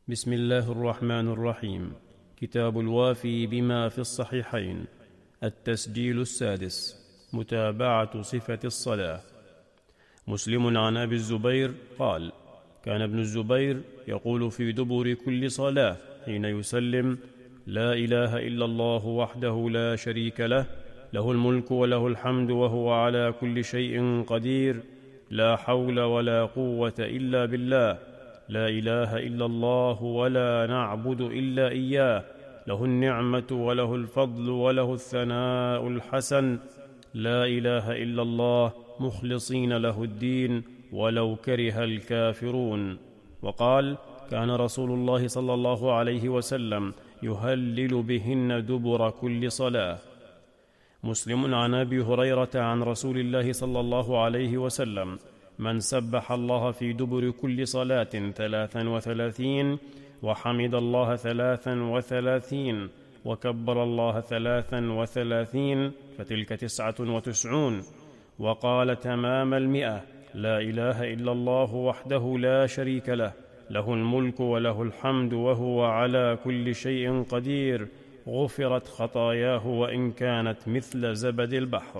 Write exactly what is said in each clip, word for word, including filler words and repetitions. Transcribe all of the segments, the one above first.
بسم الله الرحمن الرحيم. كتاب الوافي بما في الصحيحين. التسجيل السادس. متابعة صفة الصلاة. مسلم عن أبي الزبير قال: كان ابن الزبير يقول في دبر كل صلاة حين يسلم: لا إله إلا الله وحده لا شريك له، له الملك وله الحمد وهو على كل شيء قدير، لا حول ولا قوة إلا بالله، لا إله إلا الله ولا نعبد إلا إياه، له النعمة وله الفضل وله الثناء الحسن، لا إله إلا الله مخلصين له الدين ولو كره الكافرون. وقال: كان رسول الله صلى الله عليه وسلم يهلل بهن دبر كل صلاة. مسلم عن أبي هريرة عن رسول الله صلى الله عليه وسلم: من سبح الله في دبر كل صلاة ثلاثا وثلاثين، وحمد الله ثلاثا وثلاثين، وكبر الله ثلاثا وثلاثين، فتلك تسعة وتسعون، وقال تمام المئة: لا إله إلا الله وحده لا شريك له، له الملك وله الحمد وهو على كل شيء قدير، غفرت خطاياه وإن كانت مثل زبد البحر.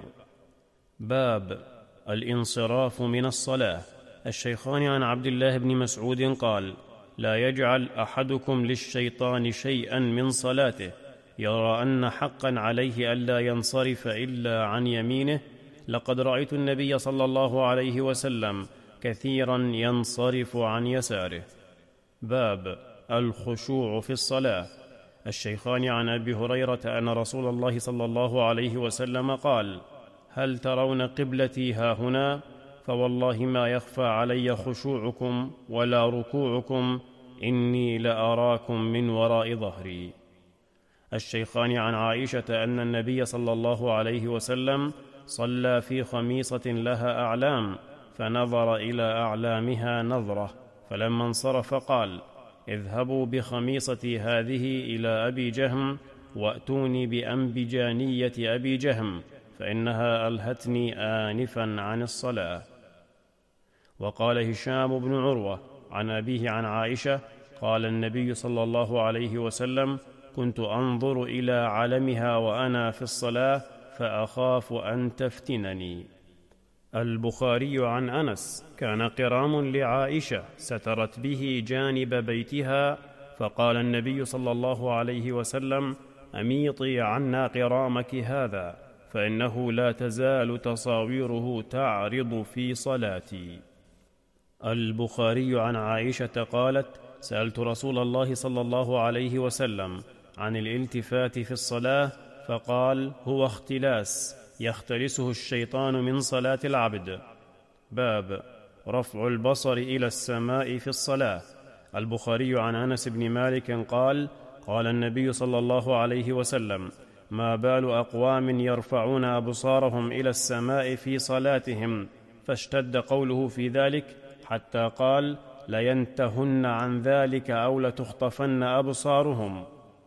باب الانصراف من الصلاة. الشيخان عن عبد الله بن مسعود قال: لا يجعل أحدكم للشيطان شيئا من صلاته، يرى أن حقا عليه ألا ينصرف إلا عن يمينه، لقد رأيت النبي صلى الله عليه وسلم كثيرا ينصرف عن يساره. باب الخشوع في الصلاة. الشيخان عن أبي هريرة أن رسول الله صلى الله عليه وسلم قال: هل ترون قبلتي هاهنا؟ فوالله ما يخفى علي خشوعكم ولا ركوعكم، إني لأراكم من وراء ظهري. الشيخان عن عائشة أن النبي صلى الله عليه وسلم صلى في خميصة لها أعلام، فنظر إلى أعلامها نظرة، فلما انصرف قال: اذهبوا بخميصتي هذه إلى أبي جهم، وأتوني بأنبجانية أبي جهم، فإنها ألهتني آنفا عن الصلاة. وقال هشام بن عروة عن أبيه عن عائشة قال النبي صلى الله عليه وسلم: كنت أنظر إلى علمها وأنا في الصلاة، فأخاف أن تفتنني. البخاري عن أنس: كان قرام لعائشة سترت به جانب بيتها، فقال النبي صلى الله عليه وسلم: أميطي عنا قرامك هذا، فإنه لا تزال تصاويره تعرض في صلاتي. البخاري عن عائشة قالت: سألت رسول الله صلى الله عليه وسلم عن الالتفات في الصلاة، فقال: هو اختلاس يختلسه الشيطان من صلاة العبد. باب رفع البصر إلى السماء في الصلاة. البخاري عن أنس بن مالك قال: قال النبي صلى الله عليه وسلم: ما بال أقوام يرفعون أبصارهم إلى السماء في صلاتهم، فاشتد قوله في ذلك حتى قال: لينتهن عن ذلك أو لتخطفن أبصارهم.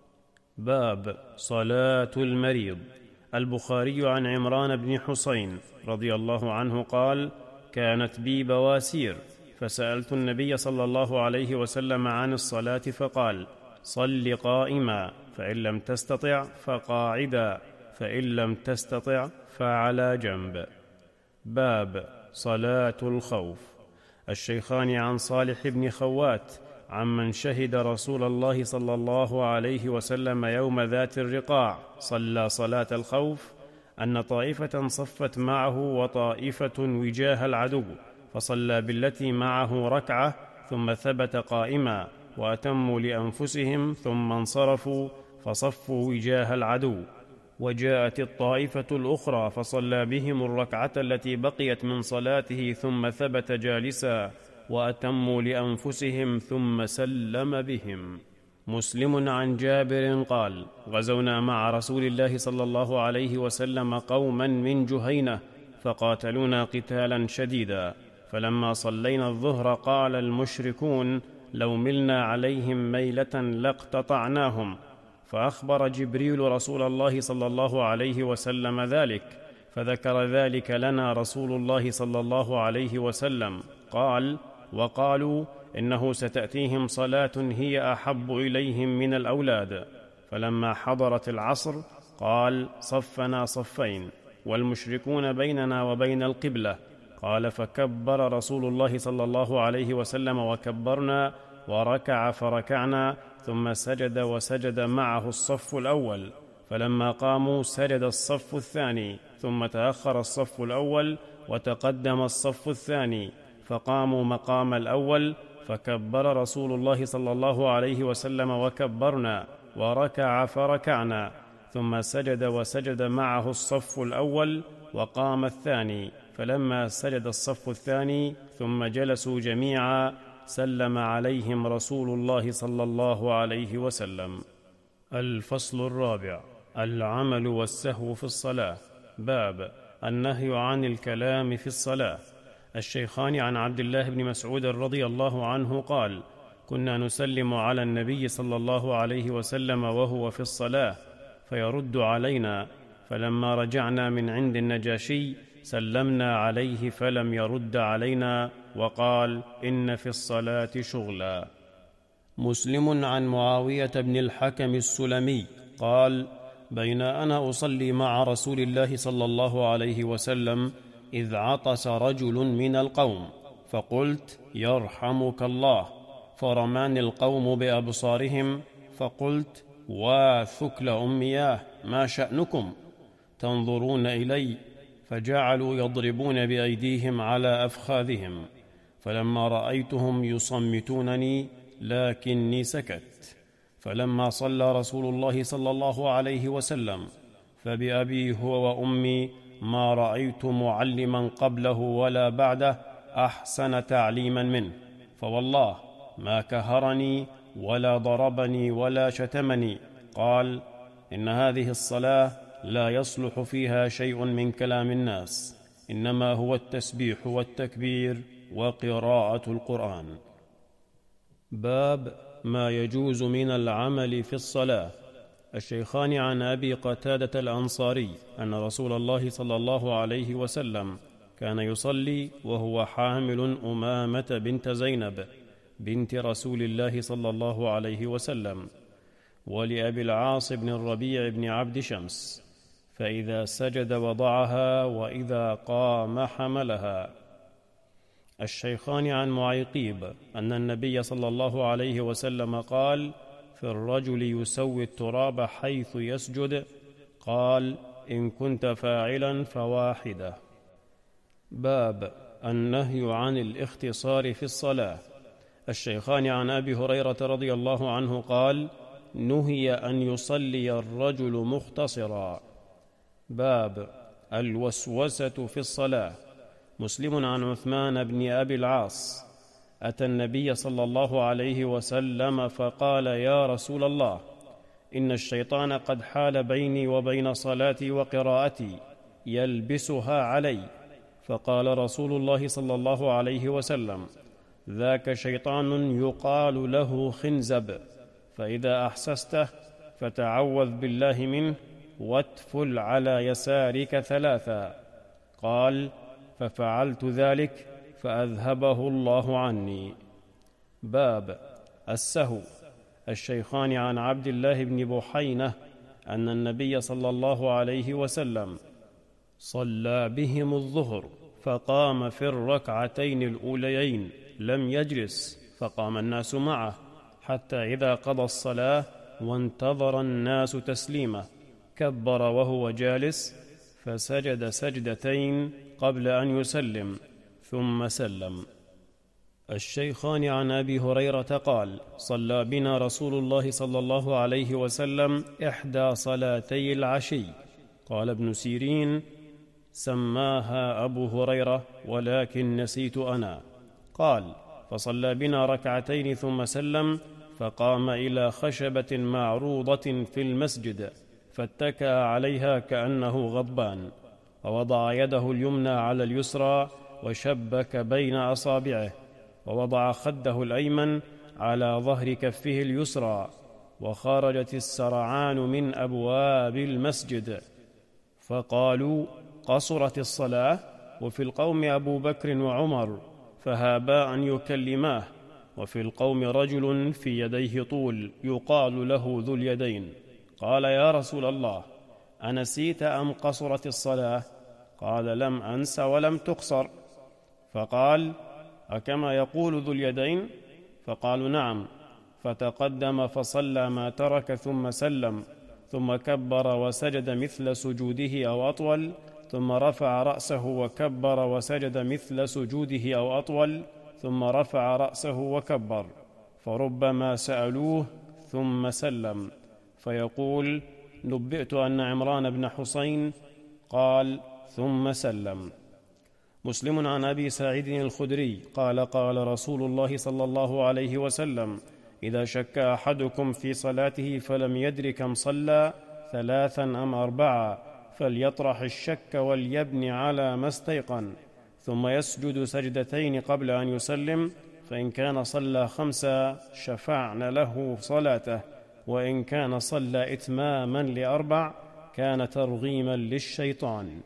باب صلاة المريض. البخاري عن عمران بن حسين رضي الله عنه قال: كانت بي بواسير، فسألت النبي صلى الله عليه وسلم عن الصلاة، فقال: صل قائما، فإن لم تستطع فقاعدا، فإن لم تستطع فعلى جنب. باب صلاة الخوف. الشيخان عن صالح بن خوات عمن شهد رسول الله صلى الله عليه وسلم يوم ذات الرقاع صلى صلاة الخوف، أن طائفة صفت معه وطائفة وجاه العدو، فصلى بالتي معه ركعة ثم ثبت قائما، وأتموا لأنفسهم ثم انصرفوا فصفوا وجاه العدو. وجاءت الطائفة الأخرى فصلى بهم الركعة التي بقيت من صلاته ثم ثبت جالسا، وأتموا لأنفسهم ثم سلم بهم. مسلم عن جابر قال: غزونا مع رسول الله صلى الله عليه وسلم قوما من جهينة، فقاتلونا قتالا شديدا، فلما صلينا الظهر قال المشركون: لو ملنا عليهم ميلة لاقتطعناهم، فأخبر جبريل رسول الله صلى الله عليه وسلم ذلك، فذكر ذلك لنا رسول الله صلى الله عليه وسلم، قال: وقالوا إنه ستأتيهم صلاة هي أحب إليهم من الأولاد. فلما حضرت العصر قال: صفنا صفين والمشركون بيننا وبين القبلة. قال: فكبر رسول الله صلى الله عليه وسلم وكبرنا، وركع فركعنا، ثم سجد وسجد معه الصف الأول. فلما قاموا سجد الصف الثاني، ثم تأخر الصف الأول وتقدم الصف الثاني، فقاموا مقام الأول، فكبر رسول الله صلى الله عليه وسلم وكبرنا، وركع فركعنا، ثم سجد وسجد معه الصف الأول، وقام الثاني. فلما سجد الصف الثاني ثم جلسوا جميعا سلم عليهم رسول الله صلى الله عليه وسلم. الفصل الرابع: العمل والسهو في الصلاة. باب النهي عن الكلام في الصلاة. الشيخان عن عبد الله بن مسعود رضي الله عنه قال: كنا نسلم على النبي صلى الله عليه وسلم وهو في الصلاة فيرد علينا، فلما رجعنا من عند النجاشي سلمنا عليه فلم يرد علينا، وقال: إن في الصلاة شغلا. مسلم عن معاوية بن الحكم السلمي قال: بين أنا أصلي مع رسول الله صلى الله عليه وسلم إذ عطس رجل من القوم، فقلت: يرحمك الله، فرماني القوم بأبصارهم، فقلت: واثكل أمياه، ما شأنكم؟ تنظرون إلي؟ فجعلوا يضربون بأيديهم على أفخاذهم، فلما رأيتهم يصمتونني لكني سكت. فلما صلى رسول الله صلى الله عليه وسلم، فبأبي هو وأمي ما رأيت معلما قبله ولا بعده أحسن تعليما منه، فوالله ما كهرني ولا ضربني ولا شتمني. قال: إن هذه الصلاة لا يصلح فيها شيء من كلام الناس، إنما هو التسبيح والتكبير وقراءة القرآن. باب ما يجوز من العمل في الصلاة. الشيخان عن أبي قتادة الأنصاري أن رسول الله صلى الله عليه وسلم كان يصلي وهو حامل أمامة بنت زينب بنت رسول الله صلى الله عليه وسلم، ولأبي العاص بن الربيع بن عبد شمس، فإذا سجد وضعها، وإذا قام حملها. الشيخان عن معيقيب أن النبي صلى الله عليه وسلم قال: في الرجل يسوي التراب حيث يسجد. قال: إن كنت فاعلا فواحدة. باب النهي عن الاختصار في الصلاة. الشيخان عن أبي هريرة رضي الله عنه قال: نهي أن يصلي الرجل مختصرا. باب الوسوسة في الصلاة. مسلم عن عثمان بن أبي العاص أتى النبي صلى الله عليه وسلم فقال: يا رسول الله، إن الشيطان قد حال بيني وبين صلاتي وقراءتي يلبسها علي. فقال رسول الله صلى الله عليه وسلم: ذاك شيطان يقال له خنزب، فإذا أحسسته فتعوذ بالله منه واتفل على يسارك ثلاثا. قال: ففعلت ذلك فأذهبه الله عني. باب السهو. الشيخان عن عبد الله بن بحينة أن النبي صلى الله عليه وسلم صلى بهم الظهر، فقام في الركعتين الأوليين لم يجلس، فقام الناس معه حتى إذا قضى الصلاة وانتظر الناس تسليمه كبر وهو جالس، فسجد سجدتين قبل أن يسلم ثم سلم. الشيخان عن أبي هريرة قال: صلى بنا رسول الله صلى الله عليه وسلم إحدى صلاتي العشي. قال ابن سيرين: سماها أبو هريرة ولكن نسيت أنا. قال: فصلى بنا ركعتين ثم سلم، فقام إلى خشبة معروضة في المسجد فاتكأ عليها كأنه غضبان، ووضع يده اليمنى على اليسرى وشبك بين أصابعه، ووضع خده الأيمن على ظهر كفه اليسرى، وخرجت السرعان من أبواب المسجد، فقالوا: قصرت الصلاة؟ وفي القوم أبو بكر وعمر، فهابا أن يكلماه، وفي القوم رجل في يديه طول يقال له ذو اليدين. قال: يا رسول الله، أنسيت أم قصرت الصلاة؟ قال: لم أنس ولم تقصر. فقال: أكما يقول ذو اليدين؟ فقالوا: نعم. فتقدم فصلى ما ترك ثم سلم، ثم كبر وسجد مثل سجوده أو أطول، ثم رفع رأسه وكبر وسجد مثل سجوده أو أطول، ثم رفع رأسه وكبر. فربما سألوه ثم سلم فيقول: نبئت أن عمران بن حسين قال ثم سلم. مسلم عن أبي سعيد الخدري قال: قال رسول الله صلى الله عليه وسلم: إذا شك أحدكم في صلاته فلم يدر كم صلى، ثلاثا أم أربعا، فليطرح الشك وليبن على ما استيقن، ثم يسجد سجدتين قبل أن يسلم، فإن كان صلى خمسا شفعن له صلاته، وإن كان صلى إتماما لأربع كان ترغيما للشيطان.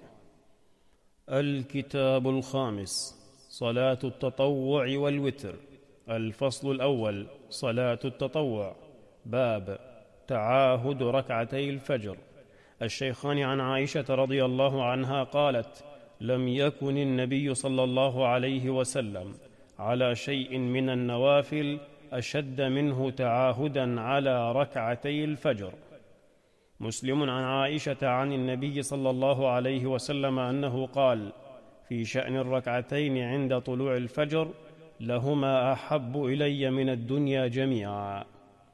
الكتاب الخامس: صلاة التطوع والوتر. الفصل الأول: صلاة التطوع. باب تعاهد ركعتي الفجر. الشيخان عن عائشة رضي الله عنها قالت: لم يكن النبي صلى الله عليه وسلم على شيء من النوافل أشد منه تعاهدا على ركعتي الفجر. مسلم عن عائشة عن النبي صلى الله عليه وسلم أنه قال في شأن الركعتين عند طلوع الفجر: لهما أحب إلي من الدنيا جميعا.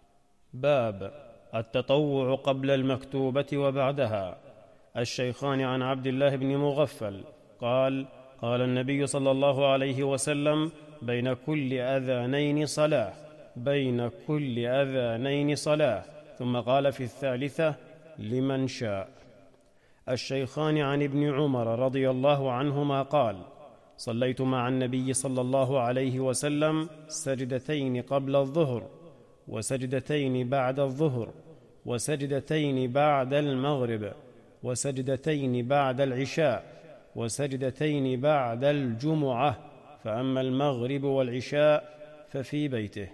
باب التطوع قبل المكتوبة وبعدها. الشيخان عن عبد الله بن مغفل قال: قال النبي صلى الله عليه وسلم: بين كل أذانين صلاة، بين كل أذانين صلاة. ثم قال في الثالثة: لمن شاء. الشيخان عن ابن عمر رضي الله عنهما قال: صليت مع النبي صلى الله عليه وسلم سجدتين قبل الظهر، وسجدتين بعد الظهر، وسجدتين بعد المغرب، وسجدتين بعد العشاء، وسجدتين بعد الجمعة، فأما المغرب والعشاء ففي بيته.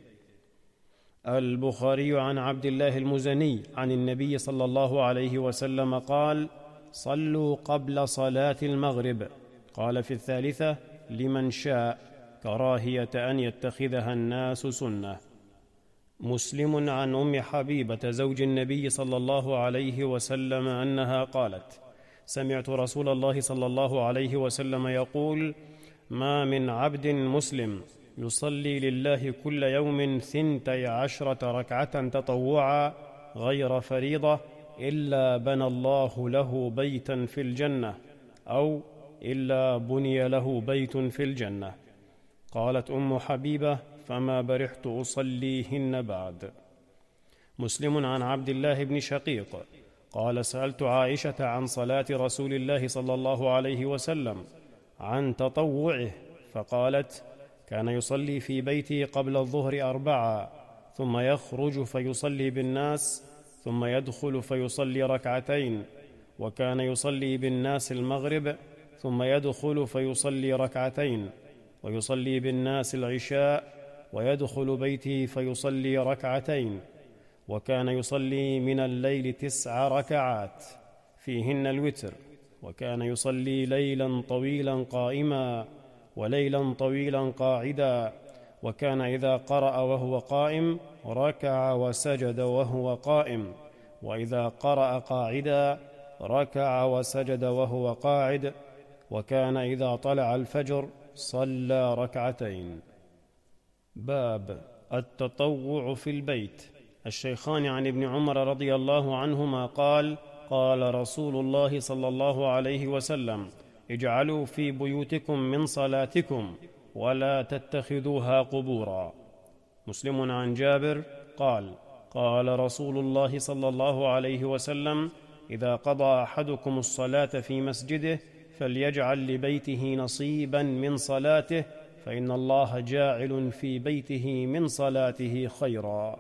البخاري عن عبد الله المزني عن النبي صلى الله عليه وسلم قال: صلوا قبل صلاة المغرب. قال في الثالثة: لمن شاء، كراهية أن يتخذها الناس سنة. مسلم عن أم حبيبة زوج النبي صلى الله عليه وسلم أنها قالت: سمعت رسول الله صلى الله عليه وسلم يقول: ما من عبد مسلم يصلي لله كل يوم ثنتي عشرة ركعة تطوعا غير فريضة إلا بنى الله له بيتا في الجنة، أو إلا بني له بيت في الجنة. قالت أم حبيبة: فما برحت أصليهن بعد. مسلم عن عبد الله بن شقيق قال: سألت عائشة عن صلاة رسول الله صلى الله عليه وسلم عن تطوعه، فقالت: كان يصلي في بيته قبل الظهر أربعة، ثم يخرج فيصلي بالناس، ثم يدخل فيصلي ركعتين، وكان يصلي بالناس المغرب، ثم يدخل فيصلي ركعتين، ويصلي بالناس العشاء، ويدخل بيته فيصلي ركعتين، وكان يصلي من الليل تسع ركعات فيهن الوتر، وكان يصلي ليلا طويلا قائما وليلا طويلا قاعدا، وكان إذا قرأ وهو قائم ركع وسجد وهو قائم، وإذا قرأ قاعدا ركع وسجد وهو قاعد، وكان إذا طلع الفجر صلى ركعتين. باب التطوع في البيت. الشيخان عن ابن عمر رضي الله عنهما قال: قال رسول الله صلى الله عليه وسلم: اجعلوا في بيوتكم من صلاتكم ولا تتخذوها قبورا. مسلم عن جابر قال: قال رسول الله صلى الله عليه وسلم: إذا قضى أحدكم الصلاة في مسجده فليجعل لبيته نصيبا من صلاته، فإن الله جاعل في بيته من صلاته خيرا.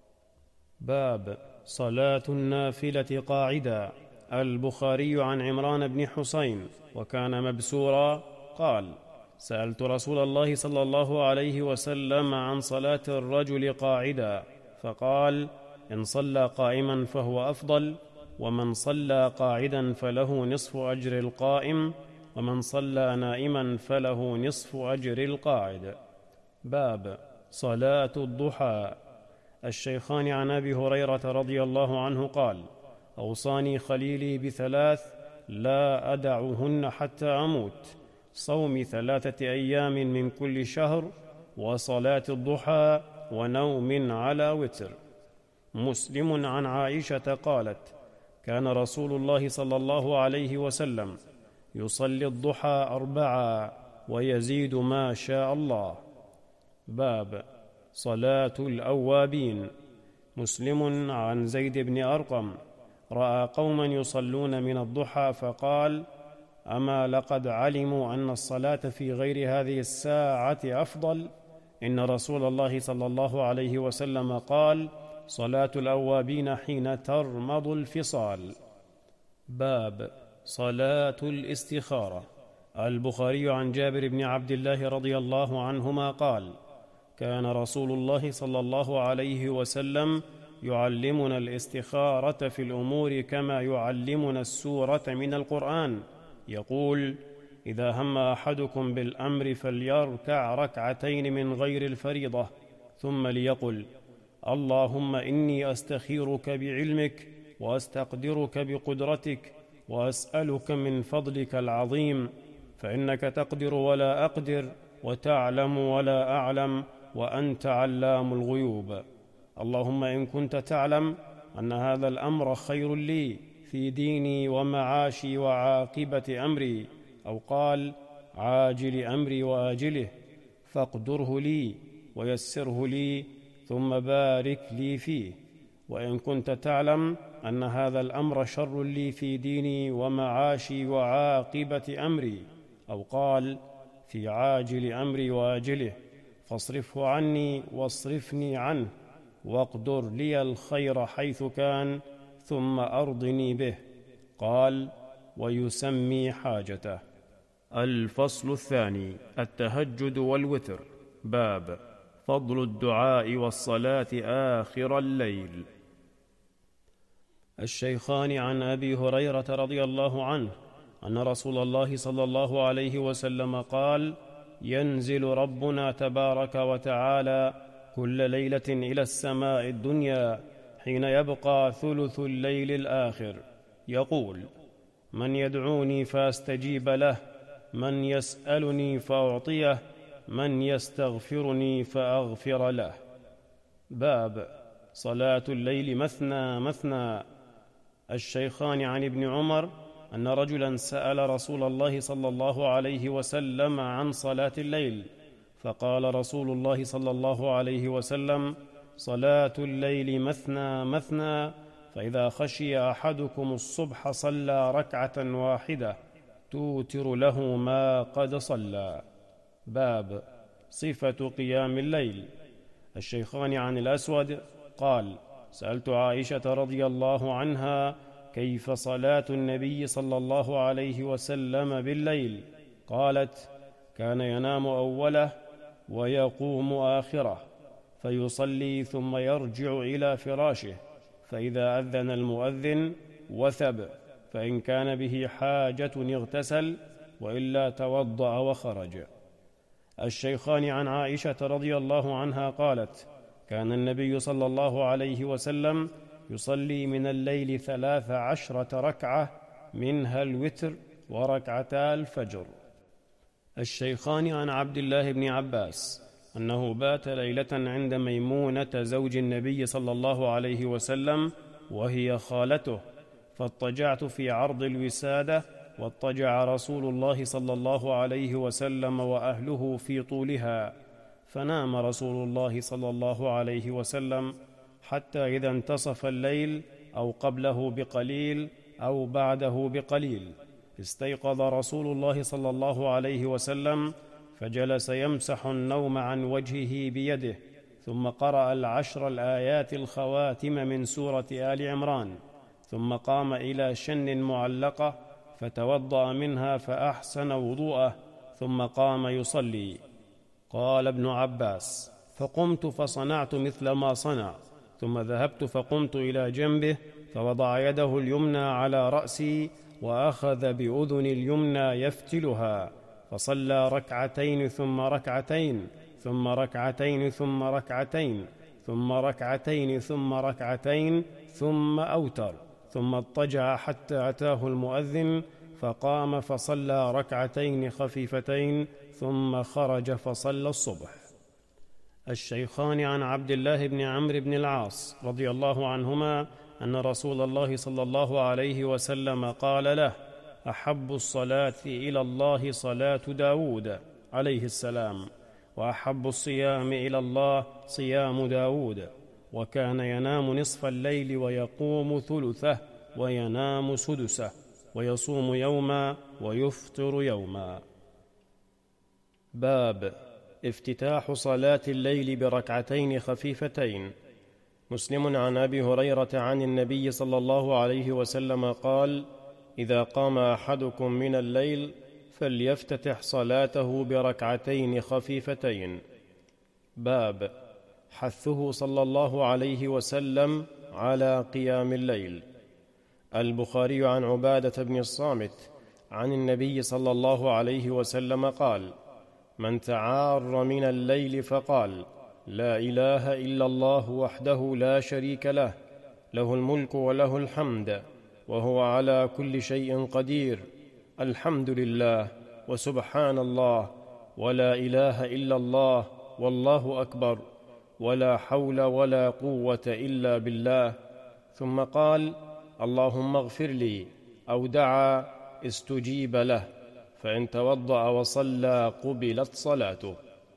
باب صلاة النافلة قاعدا. البخاري عن عمران بن حسين وكان مبسورا قال: سألت رسول الله صلى الله عليه وسلم عن صلاة الرجل قاعدا، فقال: إن صلى قائما فهو أفضل، ومن صلى قاعدا فله نصف أجر القائم، ومن صلى نائما فله نصف أجر القاعد. باب صلاة الضحى. الشيخان عن أبي هريرة رضي الله عنه قال: أوصاني خليلي بثلاث لا أدعهن حتى أموت: صوم ثلاثة أيام من كل شهر، وصلاة الضحى، ونوم على وتر. مسلم عن عائشة قالت: كان رسول الله صلى الله عليه وسلم يصلي الضحى أربعا ويزيد ما شاء الله. باب صلاة الأوابين. مسلم عن زيد بن أرقم رأى قوما يصلون من الضحى فقال: أما لقد علموا أن الصلاة في غير هذه الساعة أفضل؟ إن رسول الله صلى الله عليه وسلم قال: صلاة الأوابين حين ترمض الفصال. باب صلاة الاستخارة. البخاري عن جابر بن عبد الله رضي الله عنهما قال: كان رسول الله صلى الله عليه وسلم يعلمنا الاستخارة في الأمور كما يعلمنا السورة من القرآن، يقول: إذا هم أحدكم بالأمر فليركع ركعتين من غير الفريضة، ثم ليقل: اللهم إني أستخيرك بعلمك، وأستقدرك بقدرتك، وأسألك من فضلك العظيم، فإنك تقدر ولا أقدر، وتعلم ولا أعلم، وأنت علام الغيوب. اللهم إن كنت تعلم أن هذا الأمر خير لي في ديني ومعاشي وعاقبة أمري، أو قال عاجل أمري وآجله، فاقدره لي ويسره لي، ثم بارك لي فيه. وإن كنت تعلم أن هذا الأمر شر لي في ديني ومعاشي وعاقبة أمري، أو قال في عاجل أمري وآجله، فاصرفه عني واصرفني عنه، واقدر لي الخير حيث كان، ثم أرضني به. قال: ويسمي حاجته. الفصل الثاني: التهجد والوتر. باب فضل الدعاء والصلاة آخر الليل. الشيخان عن أبي هريرة رضي الله عنه أن رسول الله صلى الله عليه وسلم قال: ينزل ربنا تبارك وتعالى كل ليلة إلى السماء الدنيا حين يبقى ثلث الليل الآخر، يقول: من يدعوني فاستجيب له، من يسألني فأعطيه، من يستغفرني فأغفر له. باب صلاة الليل مثنى مثنى. الشيخان عن ابن عمر أن رجلا سأل رسول الله صلى الله عليه وسلم عن صلاة الليل، فقال رسول الله صلى الله عليه وسلم: صلاة الليل مثنى مثنى، فإذا خشي أحدكم الصبح صلى ركعة واحدة توتر له ما قد صلى. باب صفة قيام الليل. الشيخان عن الأسود قال: سألت عائشة رضي الله عنها كيف صلاة النبي صلى الله عليه وسلم بالليل؟ قالت: كان ينام أوله ويقوم آخره، فيصلي ثم يرجع إلى فراشه، فإذا أذن المؤذن وثب، فإن كان به حاجة اغتسل، وإلا توضأ وخرج. الشيخان عن عائشة رضي الله عنها قالت: كان النبي صلى الله عليه وسلم يصلي من الليل ثلاث عشرة ركعة، منها الوتر وركعتا الفجر. الشيخان عن عبد الله بن عباس أنه بات ليلة عند ميمونة زوج النبي صلى الله عليه وسلم وهي خالته، فاضطجعت في عرض الوسادة، واضطجع رسول الله صلى الله عليه وسلم وأهله في طولها، فنام رسول الله صلى الله عليه وسلم حتى إذا انتصف الليل أو قبله بقليل أو بعده بقليل استيقظ رسول الله صلى الله عليه وسلم، فجلس يمسح النوم عن وجهه بيده، ثم قرأ العشر الآيات الخواتم من سورة آل عمران، ثم قام إلى شن معلقة فتوضأ منها فأحسن وضوءه، ثم قام يصلي. قال ابن عباس: فقمت فصنعت مثل ما صنع، ثم ذهبت فقمت إلى جنبه فوضع يده اليمنى على رأسي وأخذ بأذن اليمنى يفتلها، فصلى ركعتين ثم ركعتين ثم ركعتين ثم ركعتين ثم ركعتين ثم ركعتين ثم أوتر، ثم اضطجع حتى أتاه المؤذن فقام فصلى ركعتين خفيفتين ثم خرج فصلى الصبح. الشيخان عن عبد الله بن عمرو بن العاص رضي الله عنهما أن رسول الله صلى الله عليه وسلم قال له: أحب الصلاة إلى الله صلاة داود عليه السلام، وأحب الصيام إلى الله صيام داود، وكان ينام نصف الليل ويقوم ثلثه وينام سدسه، ويصوم يوما ويفطر يوما. باب افتتاح صلاة الليل بركعتين خفيفتين. مسلم عن أبي هريرة عن النبي صلى الله عليه وسلم قال: إذا قام أحدكم من الليل فليفتتح صلاته بركعتين خفيفتين. باب حثه صلى الله عليه وسلم على قيام الليل. البخاري عن عبادة بن الصامت عن النبي صلى الله عليه وسلم قال: من تعار من الليل فقال: لا إله إلا الله وحده لا شريك له، له الملك وله الحمد وهو على كل شيء قدير، الحمد لله وسبحان الله ولا إله إلا الله والله أكبر، ولا حول ولا قوة إلا بالله، ثم قال: اللهم اغفر لي، أو دعا استجيب له، فإن توضأ وصلى قبلت صلاته.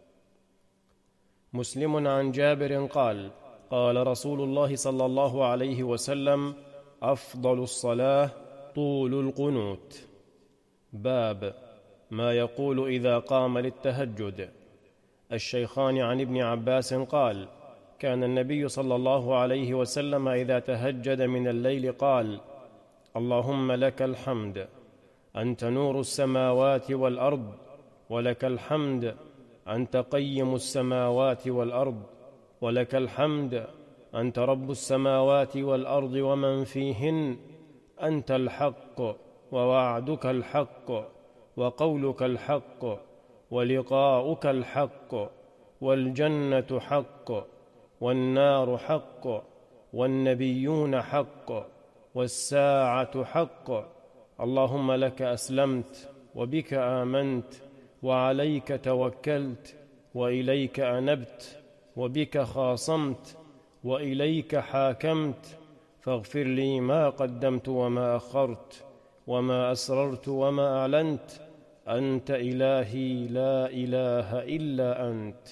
مسلم عن جابر قال: قال رسول الله صلى الله عليه وسلم: أفضل الصلاة طول القنوت. باب ما يقول إذا قام للتهجد. الشيخان عن ابن عباس قال: كان النبي صلى الله عليه وسلم إذا تهجد من الليل قال: اللهم لك الحمد، أنت نور السماوات والأرض، ولك الحمد أنت قيم السماوات والأرض، ولك الحمد أنت رب السماوات والأرض ومن فيهن، أنت الحق ووعدك الحق وقولك الحق ولقاؤك الحق، والجنة حق والنار حق والنبيون حق والساعة حق، اللهم لك أسلمت وبك آمنت وعليك توكلت وإليك أنبت وبك خاصمت وإليك حاكمت، فاغفر لي ما قدمت وما أخرت وما أسررت وما أعلنت، أنت إلهي لا إله إلا أنت.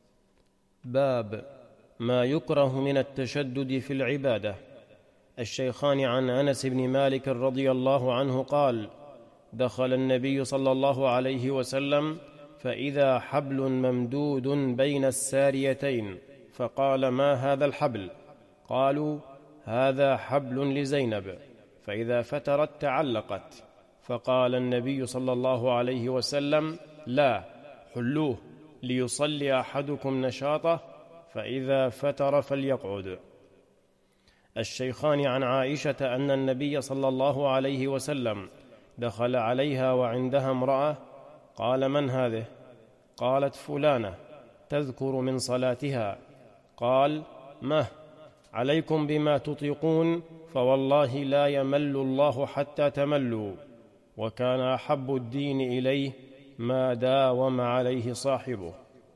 باب ما يكره من التشدد في العبادة. الشيخان عن أنس بن مالك رضي الله عنه قال: دخل النبي صلى الله عليه وسلم فإذا حبل ممدود بين الساريتين، فقال: ما هذا الحبل؟ قالوا: هذا حبل لزينب، فإذا فترت تعلقت. فقال النبي صلى الله عليه وسلم: لا، حلوه ليصلي أحدكم نشاطه، فإذا فتر فليقعد. الشيخان عن عائشة أن النبي صلى الله عليه وسلم دخل عليها وعندها امرأة، قال: من هذه؟ قالت: فلانة، تذكر من صلاتها. قال: مه، عليكم بما تطيقون، فوالله لا يمل الله حتى تملوا. وكان أحب الدين إليه ما داوم عليه صاحبه.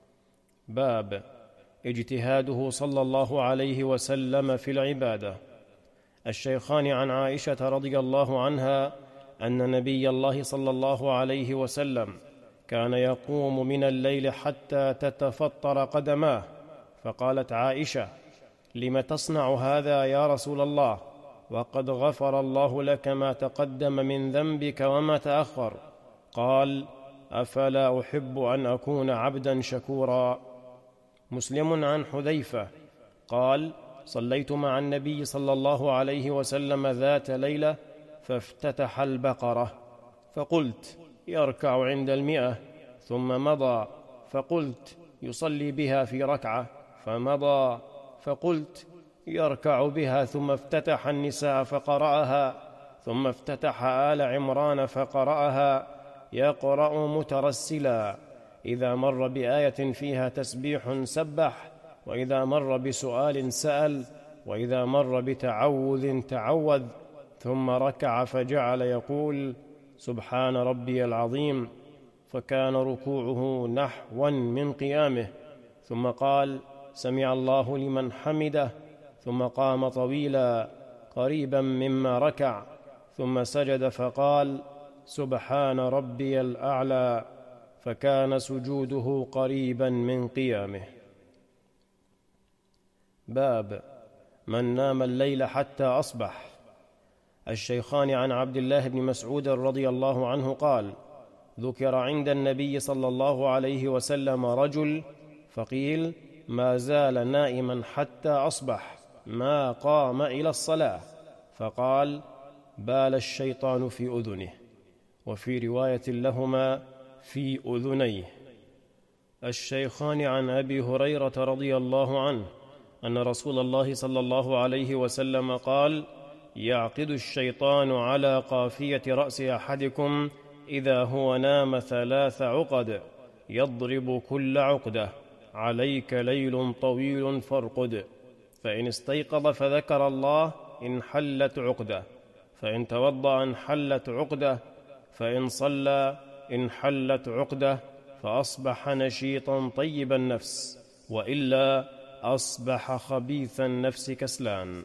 باب اجتهاده صلى الله عليه وسلم في العبادة. الشيخان عن عائشة رضي الله عنها أن نبي الله صلى الله عليه وسلم كان يقوم من الليل حتى تتفطر قدماه، فقالت عائشة: لم تصنع هذا يا رسول الله، وقد غفر الله لك ما تقدم من ذنبك وما تأخر؟ قال: أفلا أحب أن أكون عبدا شكورا. مسلم عن حذيفة قال: صليت مع النبي صلى الله عليه وسلم ذات ليلة فافتتح البقرة، فقلت: يركع عند المئة، ثم مضى، فقلت يصلي بها في ركعة، فمضى، فقلت يركع بها، ثم افتتح النساء فقرأها، ثم افتتح آل عمران فقرأها، يقرأ مترسلا، إذا مر بآية فيها تسبيح سبح، وإذا مر بسؤال سأل، وإذا مر بتعوذ تعوذ، ثم ركع فجعل يقول سبحان ربي العظيم، فكان ركوعه نحوا من قيامه، ثم قال سمع الله لمن حمده، ثم قام طويلا قريبا مما ركع، ثم سجد فقال سبحان ربي الأعلى، فكان سجوده قريبا من قيامه. باب من نام الليل حتى أصبح. الشيخان عن عبد الله بن مسعود رضي الله عنه قال ذكر عند النبي صلى الله عليه وسلم رجل، فقيل ما زال نائما حتى أصبح ما قام إلى الصلاة، فقال بال الشيطان في أذنه، وفي رواية لهما في أذنيه. الشيخان عن أبي هريرة رضي الله عنه أن رسول الله صلى الله عليه وسلم قال يعقد الشيطان على قافية رأس أحدكم إذا هو نام ثلاث عقد، يضرب كل عقدة عليك ليل طويل فارقد، فإن استيقظ فذكر الله انحلت عقدة، فإن توضأ انحلت عقدة، فإن صلى انحلت عقدة، فأصبح نشيطا طيب النفس، وإلا أصبح خبيث النفس كسلان.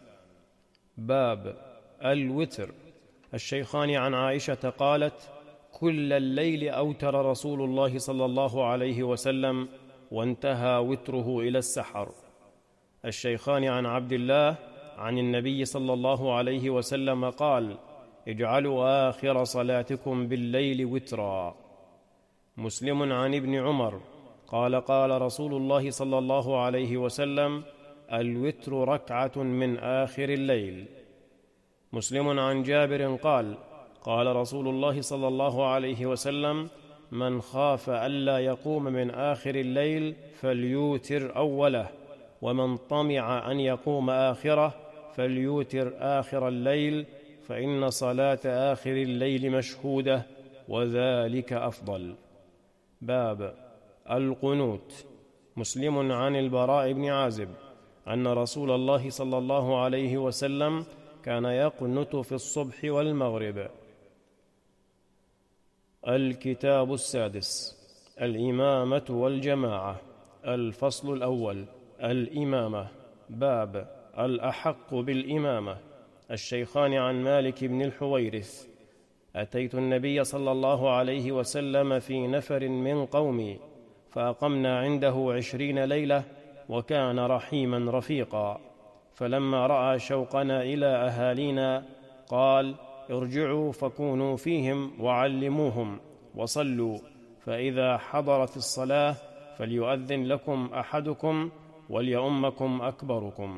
باب الوتر. الشيخان عن عائشة قالت كل الليل أوتر رسول الله صلى الله عليه وسلم، وانتهى وتره إلى السحر. الشيخان عن عبد الله عن النبي صلى الله عليه وسلم قال اجعلوا آخر صلاتكم بالليل وترا. مسلم عن ابن عمر قال قال رسول الله صلى الله عليه وسلم الوتر ركعة من آخر الليل. مسلم عن جابر قال قال رسول الله صلى الله عليه وسلم من خاف ألا يقوم من آخر الليل فليوتر أوله، ومن طمع أن يقوم آخره فليوتر آخر الليل، فإن صلاة آخر الليل مشهودة، وذلك أفضل. باب القنوت. مسلم عن البراء بن عازب أن رسول الله صلى الله عليه وسلم كان يقنت في الصبح والمغرب. الكتاب السادس. الإمامة والجماعة. الفصل الأول. الإمامة. باب الأحق بالإمامة. الشيخان عن مالك بن الحويرث أتيت النبي صلى الله عليه وسلم في نفر من قومي، فأقمنا عنده عشرين ليلة، وكان رحيما رفيقا، فلما رأى شوقنا إلى أهالينا قال ارجعوا فكونوا فيهم وعلموهم وصلوا، فإذا حضرت الصلاة فليؤذن لكم أحدكم وليؤمكم أكبركم.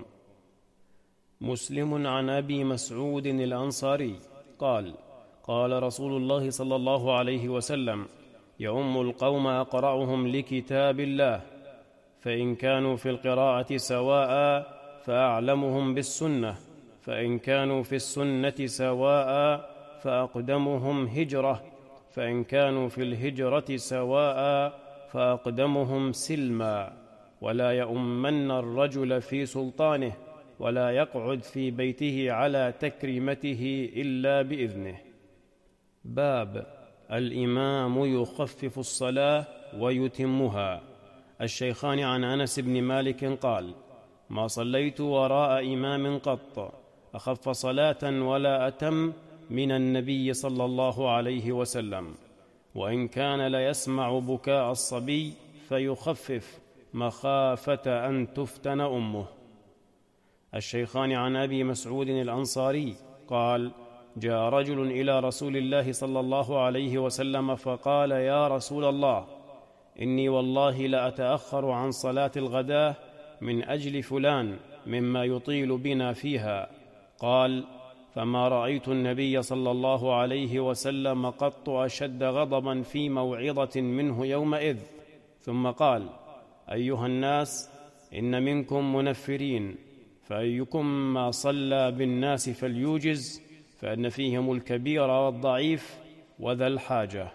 مسلم عن أبي مسعود الأنصاري قال قال رسول الله صلى الله عليه وسلم يؤم القوم أقرأهم لكتاب الله، فإن كانوا في القراءة سواء فأعلمهم بالسنة، فإن كانوا في السنة سواء فأقدمهم هجرة، فإن كانوا في الهجرة سواء فأقدمهم سلما، ولا يؤمن الرجل في سلطانه، ولا يقعد في بيته على تكريمته إلا بإذنه. باب الإمام يخفف الصلاة ويتمها. الشيخان عن أنس بن مالك قال ما صليت وراء إمام قط أخف صلاة ولا أتم من النبي صلى الله عليه وسلم، وإن كان ليسمع بكاء الصبي فيخفف مخافة أن تفتن أمه. الشيخان عن أبي مسعود الأنصاري قال جاء رجل إلى رسول الله صلى الله عليه وسلم فقال يا رسول الله إني والله لأتأخر عن صلاة الغداة من أجل فلان مما يطيل بنا فيها. قال فما رأيت النبي صلى الله عليه وسلم قط أشد غضبا في موعظة منه يومئذ. ثم قال: أيها الناس، إن منكم منفرين، فأيكم ما صلى بالناس فليوجز، فإن فيهم الكبير والضعيف وذا الحاجة.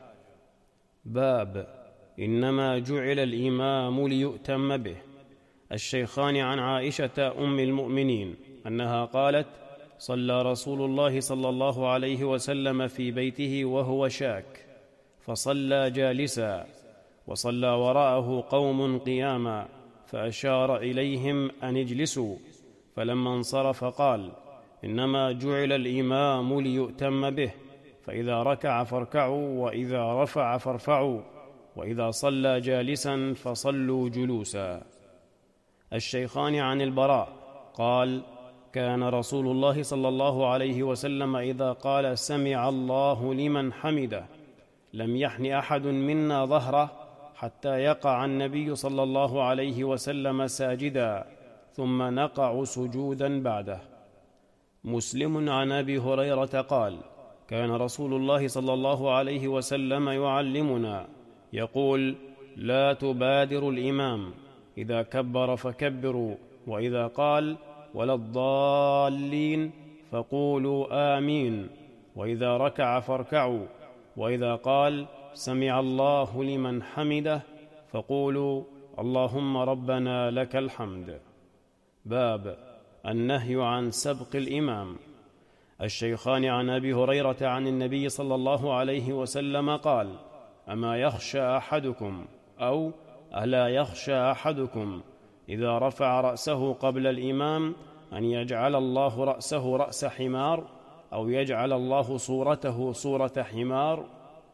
باب إنما جعل الإمام ليؤتم به. الشيخان عن عائشة أم المؤمنين أنها قالت: صلى رسول الله صلى الله عليه وسلم في بيته وهو شاك، فصلى جالسا، وصلى وراءه قوم قياما، فأشار إليهم أن اجلسوا، فلما انصرف قال: إنما جعل الإمام ليؤتم به، فإذا ركع فاركعوا، وإذا رفع فارفعوا، وإذا صلى جالسا فصلوا جلوسا. الشيخان عن البراء قال: كان رسول الله صلى الله عليه وسلم إذا قال سمع الله لمن حمده لم يحن أحد منا ظهره حتى يقع النبي صلى الله عليه وسلم ساجدا، ثم نقع سجودا بعده. مسلم عن أبي هريرة قال: كان رسول الله صلى الله عليه وسلم يعلمنا يقول: لا تبادروا الإمام، إذا كبر فكبروا، وإذا قال ولا الضالين فقولوا آمين، وإذا ركع فاركعوا، وإذا قال سمع الله لمن حمده فقولوا اللهم ربنا لك الحمد. باب النهي عن سبق الإمام. الشيخان عن أبي هريرة عن النبي صلى الله عليه وسلم قال: أما يخشى أحدكم أو ألا يخشى أحدكم إذا رفع رأسه قبل الإمام أن يجعل الله رأسه رأس حمار، أو يجعل الله صورته صورة حمار؟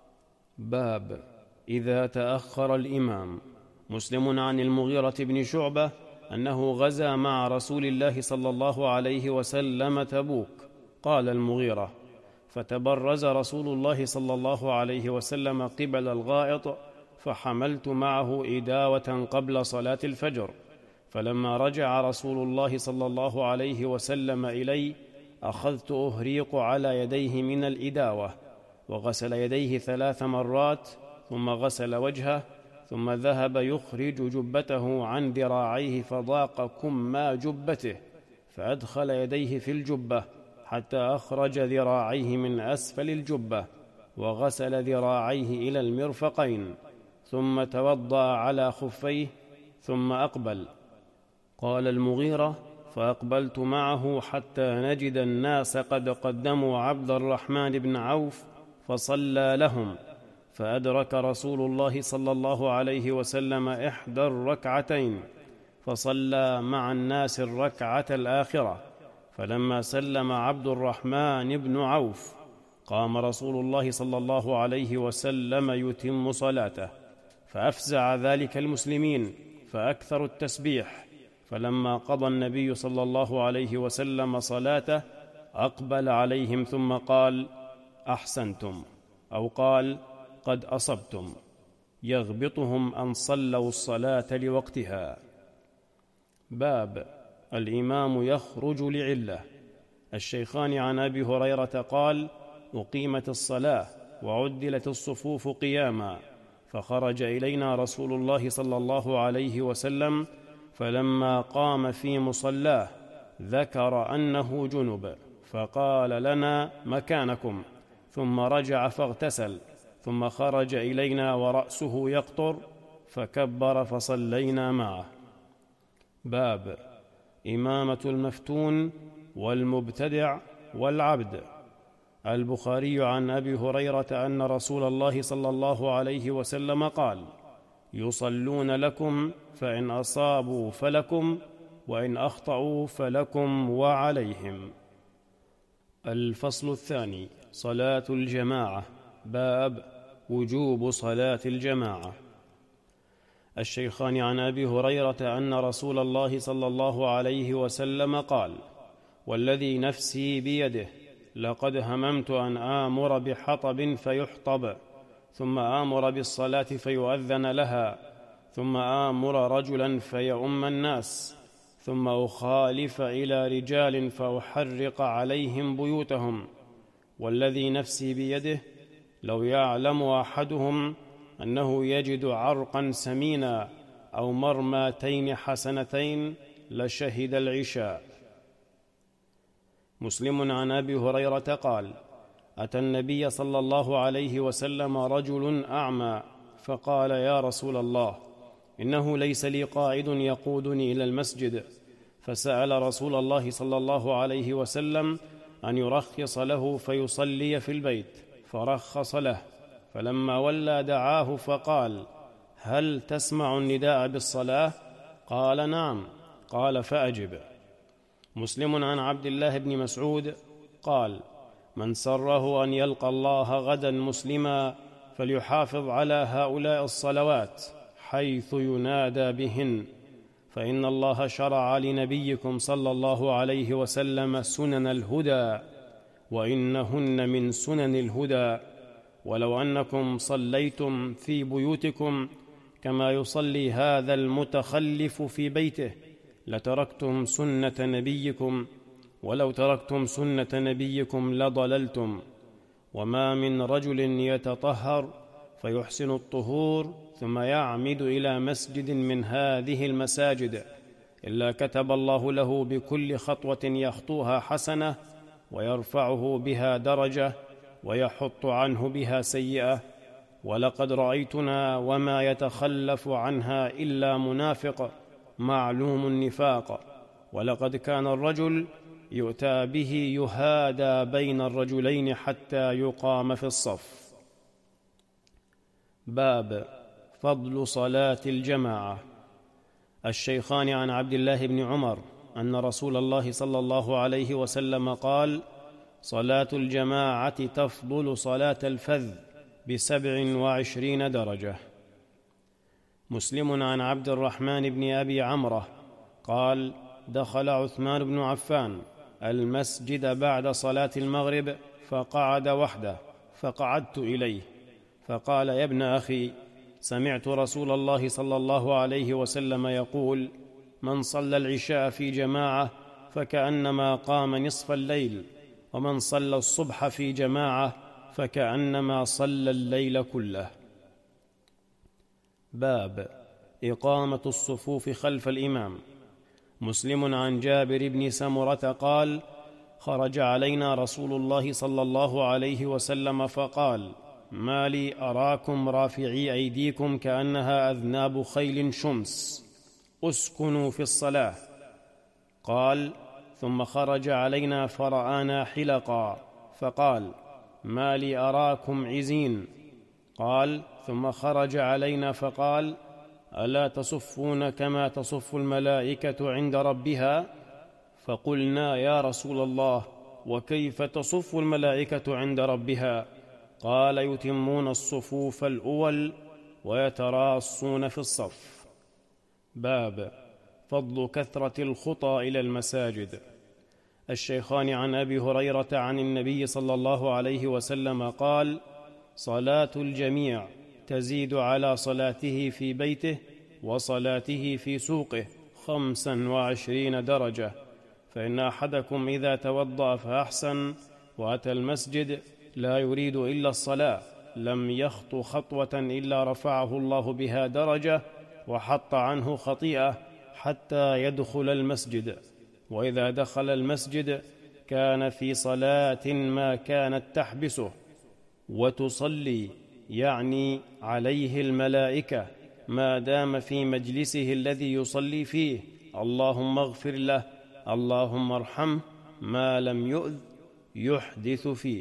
باب إذا تأخر الإمام. مسلم عن المغيرة بن شعبة أنه غزا مع رسول الله صلى الله عليه وسلم تبوك. قال المغيرة: فتبرز رسول الله صلى الله عليه وسلم قبل الغائط، فحملت معه إداوة قبل صلاة الفجر، فلما رجع رسول الله صلى الله عليه وسلم إلي أخذت أهريق على يديه من الإداوة، وغسل يديه ثلاث مرات، ثم غسل وجهه، ثم ذهب يخرج جبته عن ذراعيه فضاق كما جبته، فأدخل يديه في الجبة حتى أخرج ذراعيه من أسفل الجبة، وغسل ذراعيه إلى المرفقين، ثم توضأ على خفيه، ثم أقبل. قال المغيرة: فأقبلت معه حتى نجد الناس قد قدموا عبد الرحمن بن عوف فصلى لهم، فأدرك رسول الله صلى الله عليه وسلم إحدى الركعتين، فصلى مع الناس الركعة الآخرة، فلما سلم عبد الرحمن بن عوف قام رسول الله صلى الله عليه وسلم يتم صلاته، فأفزع ذلك المسلمين فأكثروا التسبيح، فلما قضى النبي صلى الله عليه وسلم صلاته أقبل عليهم ثم قال: أحسنتم، أو قال: قد أصبتم، يغبطهم أن صلوا الصلاة لوقتها. باب الإمام يخرج لعلة. الشيخان عن أبي هريرة قال: أقيمت الصلاة وعدلت الصفوف قياما، فخرج إلينا رسول الله صلى الله عليه وسلم، فلما قام في مصلاه ذكر أنه جنب، فقال لنا مكانكم، ثم رجع فاغتسل، ثم خرج إلينا ورأسه يقطر، فكبر فصلينا معه. باب إمامة المفتون والمبتدع والعبد. البخاري عن أبي هريرة أن رسول الله صلى الله عليه وسلم قال: يصلون لكم، فإن أصابوا فلكم، وإن أخطأوا فلكم وعليهم. الفصل الثاني: صلاة الجماعة. باب وجوب صلاة الجماعة. الشيخان عن أبي هريرة أن رسول الله صلى الله عليه وسلم قال: والذي نفسي بيده لقد هممت أن آمر بحطب فيحطب، ثم آمر بالصلاة فيؤذن لها، ثم آمر رجلا فيؤم الناس، ثم أخالف إلى رجال فأحرق عليهم بيوتهم، والذي نفسي بيده لو يعلم أحدهم أنه يجد عرقا سمينا أو مرماتين حسنتين لشهد العشاء. مسلم عن أبي هريرة قال: أتى النبي صلى الله عليه وسلم رجل أعمى فقال: يا رسول الله، إنه ليس لي قائد يقودني إلى المسجد، فسأل رسول الله صلى الله عليه وسلم أن يرخص له فيصلي في البيت، فرخص له، فلما ولى دعاه فقال: هل تسمع النداء بالصلاة؟ قال: نعم. قال: فأجب. مسلم عن عبد الله بن مسعود قال: من سره أن يلقى الله غدا مسلما فليحافظ على هؤلاء الصلوات حيث ينادى بهن، فإن الله شرع لنبيكم صلى الله عليه وسلم سنن الهدى، وإنهن من سنن الهدى، ولو أنكم صليتم في بيوتكم كما يصلي هذا المتخلف في بيته لتركتم سنة نبيكم، ولو تركتم سنة نبيكم لضللتم. وما من رجل يتطهر فيحسن الطهور ثم يعمد إلى مسجد من هذه المساجد إلا كتب الله له بكل خطوة يخطوها حسنة، ويرفعه بها درجة، ويحط عنه بها سيئة. ولقد رأيتنا وما يتخلف عنها إلا منافق معلوم النفاق، ولقد كان الرجل يؤتى به يهادى بين الرجلين حتى يقام في الصف. باب فضل صلاة الجماعة. الشيخان عن عبد الله بن عمر أن رسول الله صلى الله عليه وسلم قال: صلاة الجماعة تفضل صلاة الفذ بسبع وعشرين درجة. مسلم عن عبد الرحمن بن أبي عمرة قال: دخل عثمان بن عفان المسجد بعد صلاة المغرب فقعد وحده، فقعدت إليه فقال: يا ابن أخي، سمعت رسول الله صلى الله عليه وسلم يقول: من صلى العشاء في جماعة فكأنما قام نصف الليل، ومن صلى الصبح في جماعة فكأنما صلى الليل كله. باب إقامة الصفوف خلف الإمام. مسلم عن جابر بن سمرة قال: خرج علينا رسول الله صلى الله عليه وسلم فقال: ما لي أراكم رافعي أيديكم كأنها أذناب خيل شمس، أسكنوا في الصلاة. قال: ثم خرج علينا فرآنا حلقا فقال: ما لي أراكم عزين. قال: ثم خرج علينا فقال: ألا تصفون كما تصف الملائكة عند ربها؟ فقلنا: يا رسول الله، وكيف تصف الملائكة عند ربها؟ قال: يتمون الصفوف الأول ويتراصون في الصف. باب فضل كثرة الخطى إلى المساجد. الشيخان عن أبي هريرة عن النبي صلى الله عليه وسلم قال: صلاة الجميع تزيد على صلاته في بيته وصلاته في سوقه خمسا وعشرين درجة، فإن أحدكم إذا توضأ فأحسن وأتى المسجد لا يريد إلا الصلاة لم يخط خطوة إلا رفعه الله بها درجة وحط عنه خطيئة حتى يدخل المسجد، وإذا دخل المسجد كان في صلاة ما كانت تحبسه وتصلي، يعني عليه الملائكة ما دام في مجلسه الذي يصلي فيه، اللهم اغفر له، اللهم ارحمه، ما لم يؤذ يحدث فيه.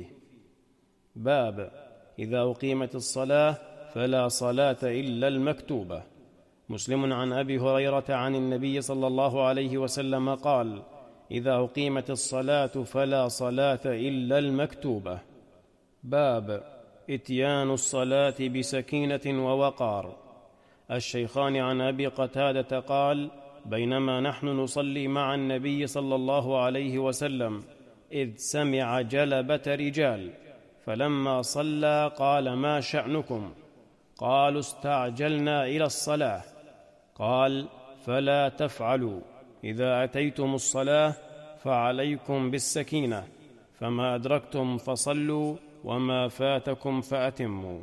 باب إذا أقيمت الصلاة فلا صلاة إلا المكتوبة. مسلم عن أبي هريرة عن النبي صلى الله عليه وسلم قال: إذا أقيمت الصلاة فلا صلاة إلا المكتوبة. باب إتيان الصلاة بسكينة ووقار. الشيخان عن أبي قتادة قال: بينما نحن نصلي مع النبي صلى الله عليه وسلم إذ سمع جلبة رجال، فلما صلى قال: ما شأنكم؟ قالوا: استعجلنا إلى الصلاة. قال: فلا تفعلوا، إذا أتيتم الصلاة فعليكم بالسكينة، فما أدركتم فصلوا وما فاتكم فأتموا.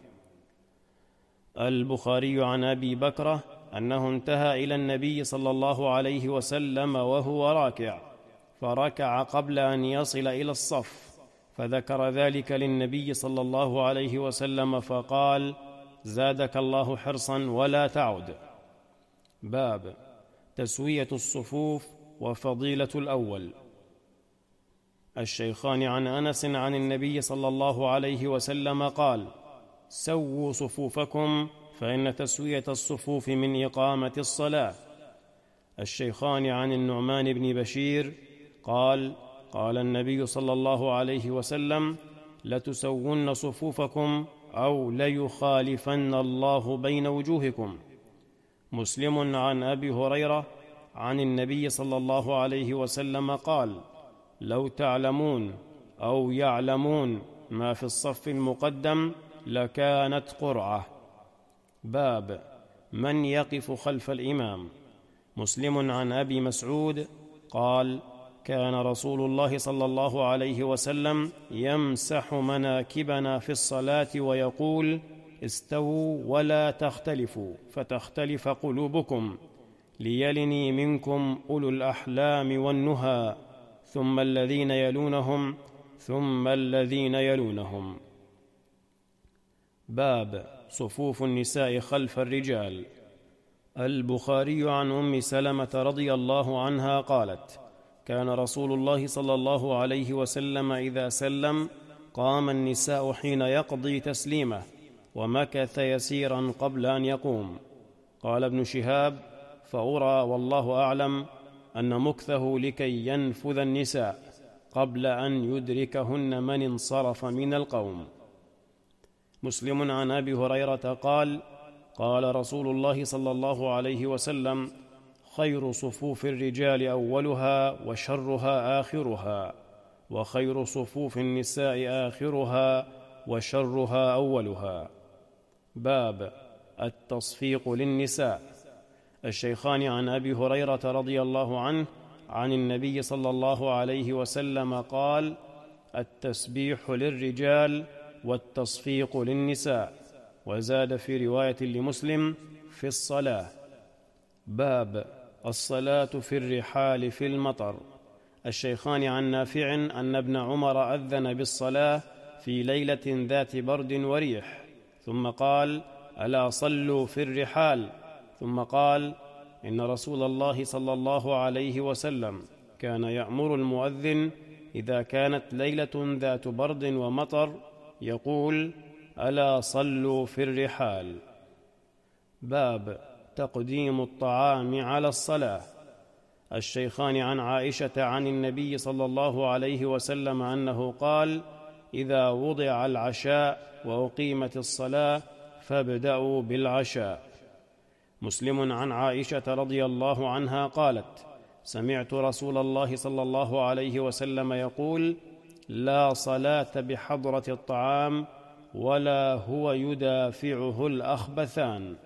البخاري عن أبي بكرة أنه انتهى إلى النبي صلى الله عليه وسلم وهو راكع، فركع قبل أن يصل إلى الصف، فذكر ذلك للنبي صلى الله عليه وسلم فقال: زادك الله حرصا ولا تعد. باب تسوية الصفوف وفضيلة الأول. الشيخان عن أنس عن النبي صلى الله عليه وسلم قال: سووا صفوفكم فإن تسوية الصفوف من إقامة الصلاة. الشيخان عن النعمان بن بشير قال: قال النبي صلى الله عليه وسلم: لتسون صفوفكم أو ليخالفن الله بين وجوهكم. مسلم عن أبي هريرة عن النبي صلى الله عليه وسلم قال: لو تعلمون أو يعلمون ما في الصف المقدم لكانت قرعة. باب من يقف خلف الإمام. مسلم عن أبي مسعود قال: كان رسول الله صلى الله عليه وسلم يمسح مناكبنا في الصلاة ويقول: استووا ولا تختلفوا فتختلف قلوبكم، ليلني منكم أولو الأحلام والنهى، ثم الذين يلونهم ثم الذين يلونهم. باب صفوف النساء خلف الرجال. البخاري عن أم سلمة رضي الله عنها قالت: كان رسول الله صلى الله عليه وسلم إذا سلم قام النساء حين يقضي تسليمه، ومكث يسيرا قبل أن يقوم. قال ابن شهاب: فأرى والله أعلم أن مكثه لكي ينفذ النساء قبل أن يدركهن من انصرف من القوم. مسلم عن أبي هريرة قال: قال رسول الله صلى الله عليه وسلم: خير صفوف الرجال أولها وشرها آخرها، وخير صفوف النساء آخرها وشرها أولها. باب التصفيق للنساء. الشيخان عن أبي هريرة رضي الله عنه عن النبي صلى الله عليه وسلم قال: التسبيح للرجال والتصفيق للنساء. وزاد في رواية لمسلم: في الصلاة. باب الصلاة في الرحال في المطر. الشيخان عن نافع أن ابن عمر أذن بالصلاة في ليلة ذات برد وريح، ثم قال: ألا صلوا في الرحال؟ ثم قال: إن رسول الله صلى الله عليه وسلم كان يأمر المؤذن إذا كانت ليلة ذات برد ومطر يقول: ألا صلوا في الرحال. باب تقديم الطعام على الصلاة. الشيخان عن عائشة عن النبي صلى الله عليه وسلم أنه قال: إذا وضع العشاء وأقيمت الصلاة فابدأوا بالعشاء. مسلم عن عائشة رضي الله عنها قالت: سمعت رسول الله صلى الله عليه وسلم يقول: لا صلاة بحضرة الطعام ولا هو يدافعه الأخبثان.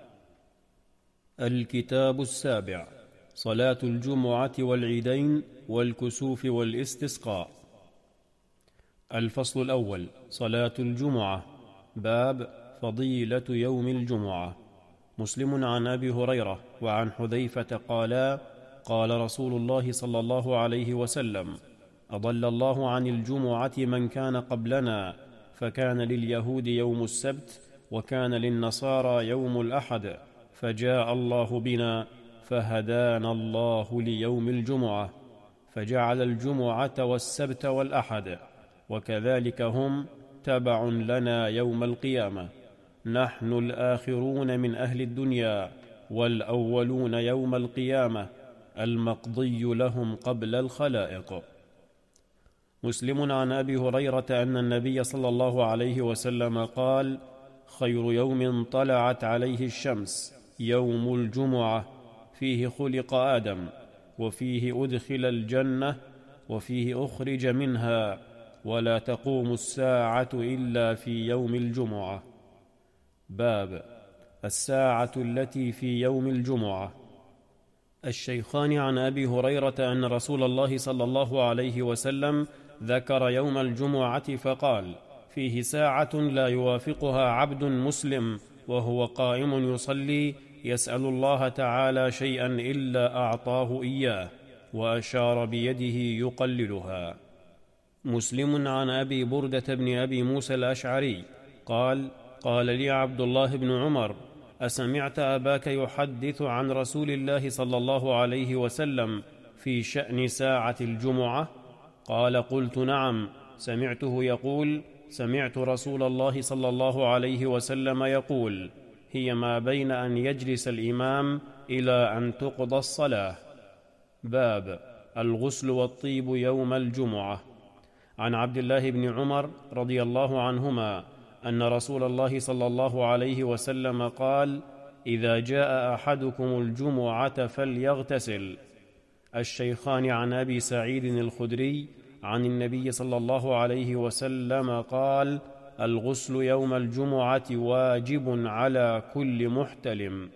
الكتاب السابع. صلاة الجمعة والعيدين والكسوف والاستسقاء. الفصل الأول. صلاة الجمعة. باب فضيلة يوم الجمعة. مسلم عن أبي هريرة وعن حذيفة قالا: قال رسول الله صلى الله عليه وسلم: أضل الله عن الجمعة من كان قبلنا، فكان لليهود يوم السبت وكان للنصارى يوم الأحد، فجاء الله بنا فهدانا الله ليوم الجمعة، فجعل الجمعة والسبت والأحد، وكذلك هم تبع لنا يوم القيامة، نحن الآخرون من أهل الدنيا والأولون يوم القيامة، المقضي لهم قبل الخلائق. مسلم عن أبي هريرة أن النبي صلى الله عليه وسلم قال: خير يوم طلعت عليه الشمس يوم الجمعة، فيه خلق آدم، وفيه أدخل الجنة، وفيه أخرج منها، ولا تقوم الساعة إلا في يوم الجمعة. باب الساعة التي في يوم الجمعة. الشيخان عن أبي هريرة أن رسول الله صلى الله عليه وسلم ذكر يوم الجمعة فقال: فيه ساعة لا يوافقها عبد مسلم وهو قائم يصلي يسأل الله تعالى شيئا إلا أعطاه إياه، وأشار بيده يقللها. مسلم عن أبي بردة بن أبي موسى الأشعري قال: قال لي عبد الله بن عمر: أسمعت أباك يحدث عن رسول الله صلى الله عليه وسلم في شأن ساعة الجمعة؟ قال: قلت: نعم، سمعته يقول: سمعت رسول الله صلى الله عليه وسلم يقول: هي ما بين أن يجلس الإمام إلى أن تقضى الصلاة. باب الغسل والطيب يوم الجمعة. عن عبد الله بن عمر رضي الله عنهما أن رسول الله صلى الله عليه وسلم قال: إذا جاء أحدكم الجمعة فليغتسل. الشيخان عن أبي سعيد الخدري عن النبي صلى الله عليه وسلم قال: الغسل يوم الجمعة واجب على كل محتلم.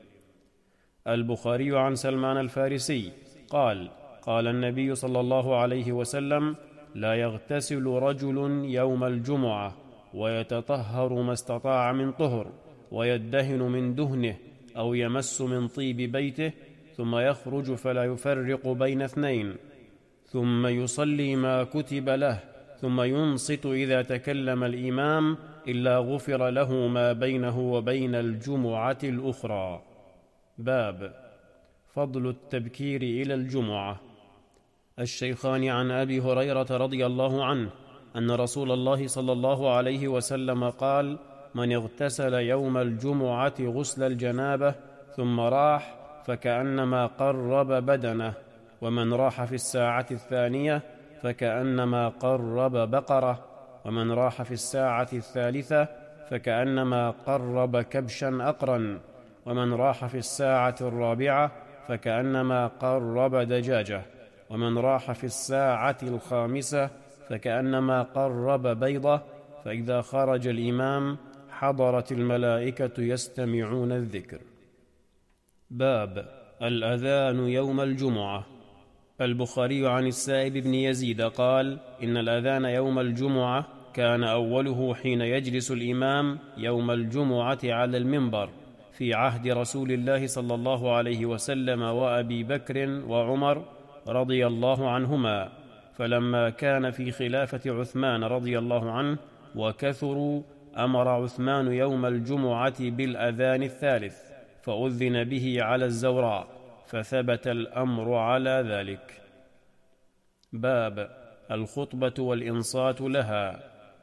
البخاري عن سلمان الفارسي قال: قال النبي صلى الله عليه وسلم: لا يغتسل رجل يوم الجمعة ويتطهر ما استطاع من طهر، ويدهن من دهنه أو يمس من طيب بيته، ثم يخرج فلا يفرق بين اثنين، ثم يصلي ما كتب له، ثم ينصت إذا تكلم الإمام إلا غفر له ما بينه وبين الجمعة الأخرى. باب فضل التبكير إلى الجمعة. الشيخان عن أبي هريرة رضي الله عنه أن رسول الله صلى الله عليه وسلم قال: من اغتسل يوم الجمعة غسل الجنابة ثم راح فكأنما قرب بدنه، ومن راح في الساعة الثانية فكأنما قرب بقرة، ومن راح في الساعة الثالثة فكأنما قرب كبشا أقرا، ومن راح في الساعة الرابعة فكأنما قرب دجاجة، ومن راح في الساعة الخامسة فكأنما قرب بيضة، فإذا خرج الإمام حضرت الملائكة يستمعون الذكر. باب الأذان يوم الجمعة. البخاري عن السائب بن يزيد قال: إن الأذان يوم الجمعة كان أوله حين يجلس الإمام يوم الجمعة على المنبر في عهد رسول الله صلى الله عليه وسلم وأبي بكر وعمر رضي الله عنهما، فلما كان في خلافة عثمان رضي الله عنه وكثروا أمر عثمان يوم الجمعة بالأذان الثالث، فأذن به على الزوراء، فثبت الأمر على ذلك. باب الخطبة والإنصات لها.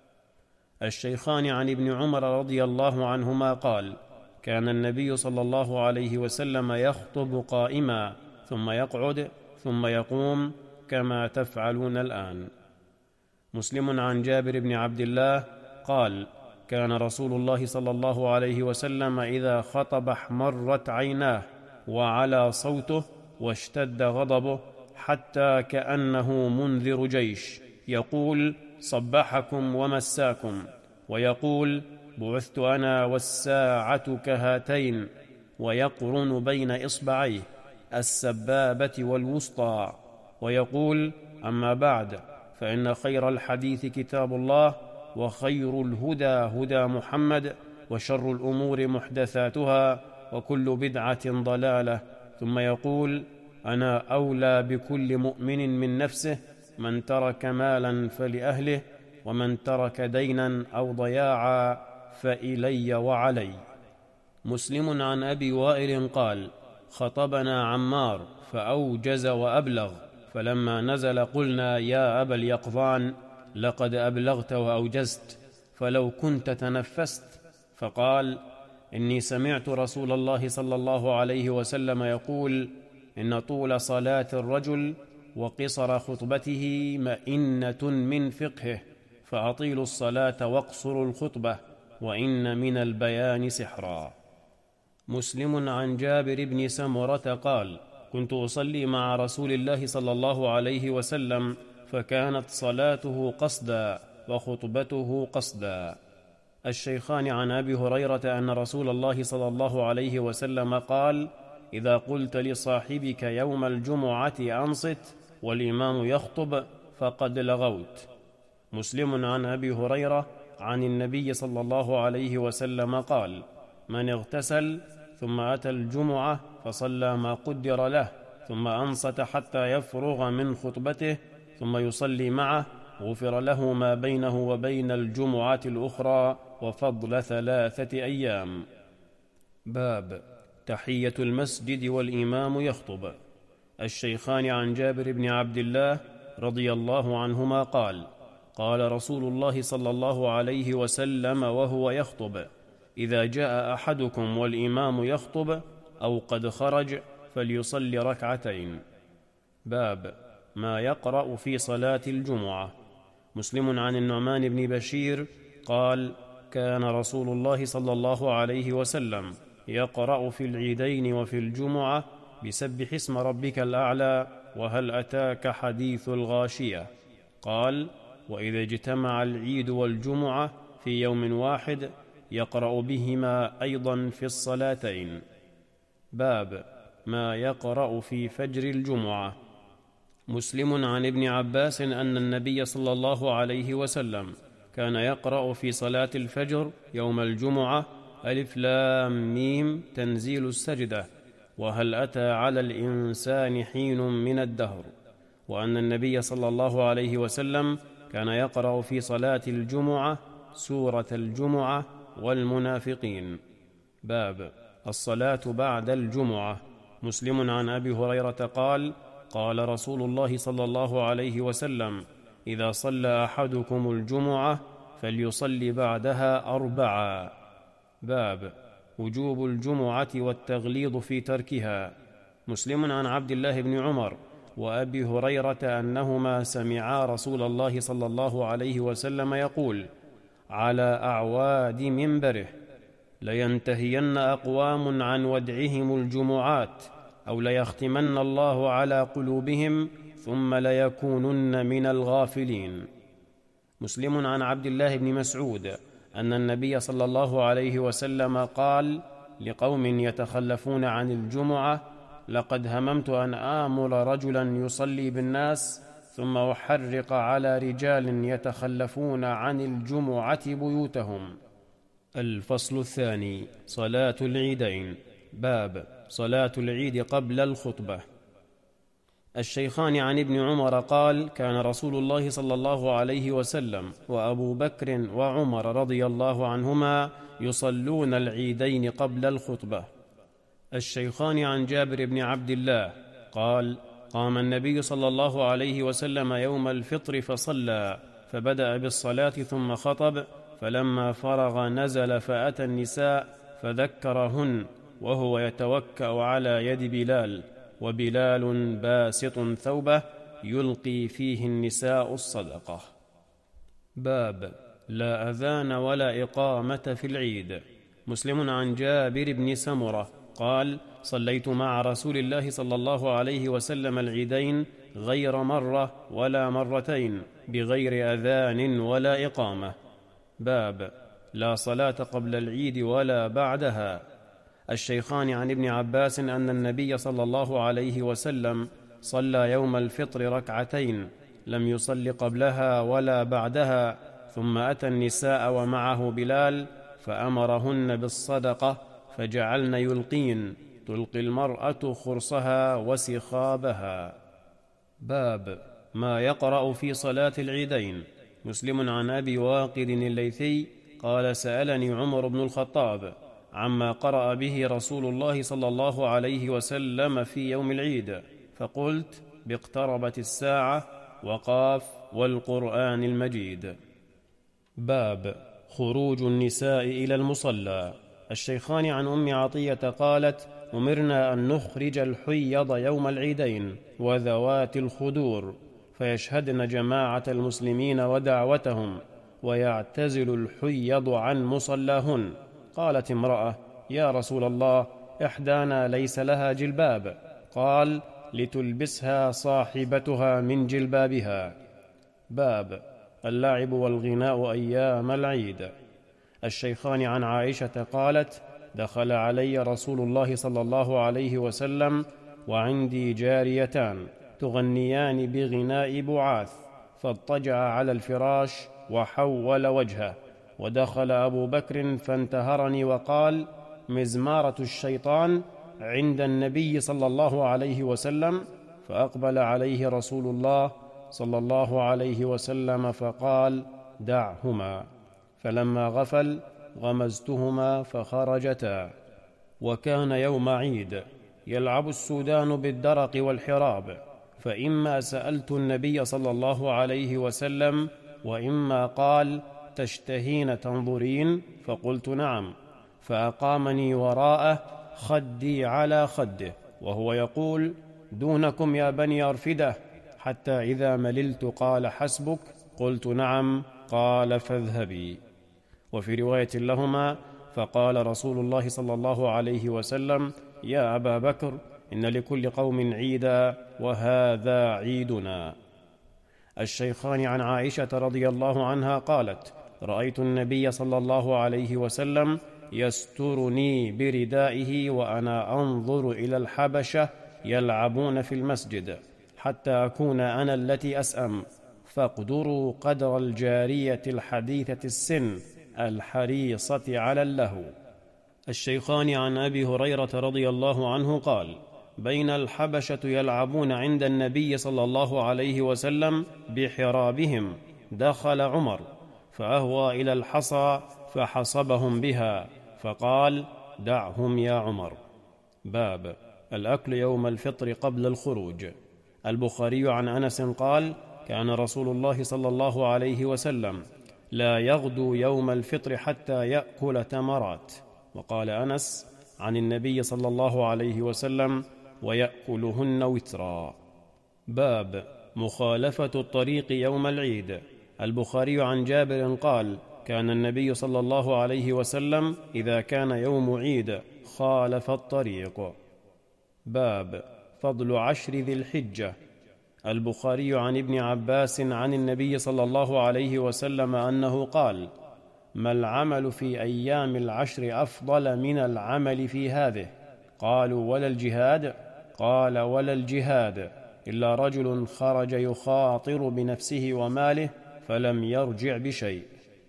الشيخان عن ابن عمر رضي الله عنهما قال: كان النبي صلى الله عليه وسلم يخطب قائما ثم يقعد ثم يقوم كما تفعلون الآن. مسلم عن جابر بن عبد الله قال: كان رسول الله صلى الله عليه وسلم إذا خطب احمرت عيناه وعلى صوته واشتد غضبه حتى كأنه منذر جيش، يقول: صبحكم ومساكم، ويقول: بعثت أنا والساعة كهاتين، ويقرن بين إصبعيه السبابة والوسطى، ويقول: أما بعد، فإن خير الحديث كتاب الله، وخير الهدى هدى محمد، وشر الأمور محدثاتها، وكل بدعة ضلالة. ثم يقول: أنا أولى بكل مؤمن من نفسه، من ترك مالا فلأهله، ومن ترك دينا أو ضياعا فإلي وعلي. مسلم عن أبي وائل قال: خطبنا عمار فأوجز وأبلغ، فلما نزل قلنا: يا أبا اليقظان، لقد أبلغت وأوجزت، فلو كنت تنفست. فقال: إني سمعت رسول الله صلى الله عليه وسلم يقول: إن طول صلاة الرجل وقصر خطبته مئنة من فقهه، فأطيلوا الصلاة واقصروا الخطبة، وإن من البيان سحرا. مسلم عن جابر بن سمرة قال: كنت أصلي مع رسول الله صلى الله عليه وسلم، فكانت صلاته قصدا وخطبته قصدا. الشيخان عن أبي هريرة أن رسول الله صلى الله عليه وسلم قال: إذا قلت لصاحبك يوم الجمعة أنصت والإمام يخطب فقد لغوت. مسلم عن أبي هريرة عن النبي صلى الله عليه وسلم قال: من اغتسل ثم أتى الجمعة فصلى ما قدر له ثم أنصت حتى يفرغ من خطبته ثم يصلي معه غفر له ما بينه وبين الجمعة الأخرى وفضل ثلاثة أيام. باب تحية المسجد والإمام يخطب. الشيخان عن جابر بن عبد الله رضي الله عنهما قال: قال رسول الله صلى الله عليه وسلم وهو يخطب: إذا جاء أحدكم والإمام يخطب أو قد خرج فليصلي ركعتين. باب ما يقرأ في صلاة الجمعة. مسلم عن النعمان بن بشير قال: كان رسول الله صلى الله عليه وسلم يقرأ في العيدين وفي الجمعة بسبح اسم ربك الأعلى وهل أتاك حديث الغاشية. قال: وإذا اجتمع العيد والجمعة في يوم واحد يقرأ بهما أيضا في الصلاتين. باب ما يقرأ في فجر الجمعة. مسلم عن ابن عباس أن النبي صلى الله عليه وسلم كان يقرأ في صلاة الفجر يوم الجمعة ألف لام ميم تنزيل السجدة وهل أتى على الإنسان حين من الدهر، وأن النبي صلى الله عليه وسلم كان يقرأ في صلاة الجمعة سورة الجمعة والمنافقين. باب الصلاة بعد الجمعة. مسلم عن أبي هريرة قال: قال رسول الله صلى الله عليه وسلم: إذا صلى أحدكم الجمعة فليصلي بعدها أربعا. باب وجوب الجمعة والتغليظ في تركها. مسلم عن عبد الله بن عمر وأبي هريرة أنهما سمعا رسول الله صلى الله عليه وسلم يقول على أعواد منبره: لينتهين أقوام عن ودعهم الجمعات أو ليختمن الله على قلوبهم ثم ليكونن من الغافلين. مسلم عن عبد الله بن مسعود أن النبي صلى الله عليه وسلم قال لقوم يتخلفون عن الجمعة: لقد هممت أن آمر رجلا يصلي بالناس ثم أحرق على رجال يتخلفون عن الجمعة بيوتهم. الفصل الثاني: صلاة العيدين. باب صلاة العيد قبل الخطبة. الشيخان عن ابن عمر قال: كان رسول الله صلى الله عليه وسلم وأبو بكر وعمر رضي الله عنهما يصلون العيدين قبل الخطبة. الشيخان عن جابر بن عبد الله قال: قام النبي صلى الله عليه وسلم يوم الفطر فصلى، فبدأ بالصلاة ثم خطب، فلما فرغ نزل فأتى النساء فذكرهن وهو يتوكأ على يد بلال، وبلال باسط ثوبه يلقي فيه النساء الصدقة. باب لا أذان ولا إقامة في العيد. مسلم عن جابر بن سمرة قال: صليت مع رسول الله صلى الله عليه وسلم العيدين غير مرة ولا مرتين بغير أذان ولا إقامة. باب لا صلاة قبل العيد ولا بعدها. الشيخان عن ابن عباس أن النبي صلى الله عليه وسلم صلى يوم الفطر ركعتين لم يصل قبلها ولا بعدها، ثم أتى النساء ومعه بلال فأمرهن بالصدقة فجعلن يلقين، تلقي المرأة خرصها وسخابها. باب ما يقرأ في صلاة العيدين. مسلم عن أبي واقد الليثي قال: سألني عمر بن الخطاب عما قرأ به رسول الله صلى الله عليه وسلم في يوم العيد، فقلت: باقتربت الساعة وقاف والقرآن المجيد. باب خروج النساء إلى المصلى. الشيخان عن أم عطية قالت: أمرنا أن نخرج الحيض يوم العيدين وذوات الخدور فيشهدن جماعة المسلمين ودعوتهم، ويعتزل الحيض عن مصلاهن. قالت امرأة: يا رسول الله، إحدانا ليس لها جلباب. قال: لتلبسها صاحبتها من جلبابها. باب اللعب والغناء أيام العيد. الشيخان عن عائشة قالت: دخل علي رسول الله صلى الله عليه وسلم وعندي جاريتان تغنيان بغناء بعاث، فاضطجع على الفراش وحول وجهه، ودخل أبو بكر فانتهرني وقال: مزمارة الشيطان عند النبي صلى الله عليه وسلم. فأقبل عليه رسول الله صلى الله عليه وسلم فقال: دعهما. فلما غفل غمزتهما فخرجتا. وكان يوم عيد يلعب السودان بالدرق والحراب، فإما سألت النبي صلى الله عليه وسلم وإما قال: تشتهين تنظرين؟ فقلت: نعم. فأقامني وراءه خدي على خده وهو يقول: دونكم يا بني أرفدة، حتى إذا مللت قال: حسبك؟ قلت: نعم. قال: فاذهبي. وفي رواية لهما: فقال رسول الله صلى الله عليه وسلم: يا أبا بكر، إن لكل قوم عيدا وهذا عيدنا. الشيخان عن عائشة رضي الله عنها قالت: رأيت النبي صلى الله عليه وسلم يسترني بردائه وأنا أنظر إلى الحبشة يلعبون في المسجد، حتى أكون أنا التي أسأم، فاقدروا قدر الجارية الحديثة السن الحريصة على اللهو. الشيخان عن أبي هريرة رضي الله عنه قال: بين الحبشة يلعبون عند النبي صلى الله عليه وسلم بحرابهم، دخل عمر فأهوى إلى الحصى فحصبهم بها، فقال: دعهم يا عمر. باب الأكل يوم الفطر قبل الخروج. البخاري عن أنس قال: كان رسول الله صلى الله عليه وسلم لا يغدو يوم الفطر حتى يأكل تمرات. وقال أنس عن النبي صلى الله عليه وسلم: ويأكلهن وترا. باب مخالفة الطريق يوم العيد. البخاري عن جابر قال: كان النبي صلى الله عليه وسلم إذا كان يوم عيد خالف الطريق. باب فضل عشر ذي الحجة. البخاري عن ابن عباس عن النبي صلى الله عليه وسلم أنه قال: ما العمل في أيام العشر أفضل من العمل في هذه؟ قالوا: ولا الجهاد؟ قال: ولا الجهاد إلا رجل خرج يخاطر بنفسه وماله فلم يرجع بشيء.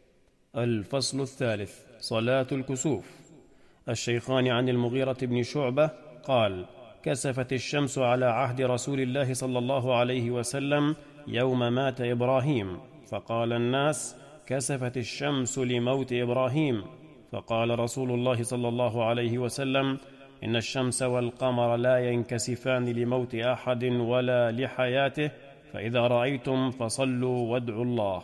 الفصل الثالث: صلاة الكسوف. الشيخان عن المغيرة بن شعبة قال: كسفت الشمس على عهد رسول الله صلى الله عليه وسلم يوم مات إبراهيم، فقال الناس: كسفت الشمس لموت إبراهيم. فقال رسول الله صلى الله عليه وسلم: إن الشمس والقمر لا ينكسفان لموت أحد ولا لحياته، فإذا رأيتم فصلوا وادعوا الله.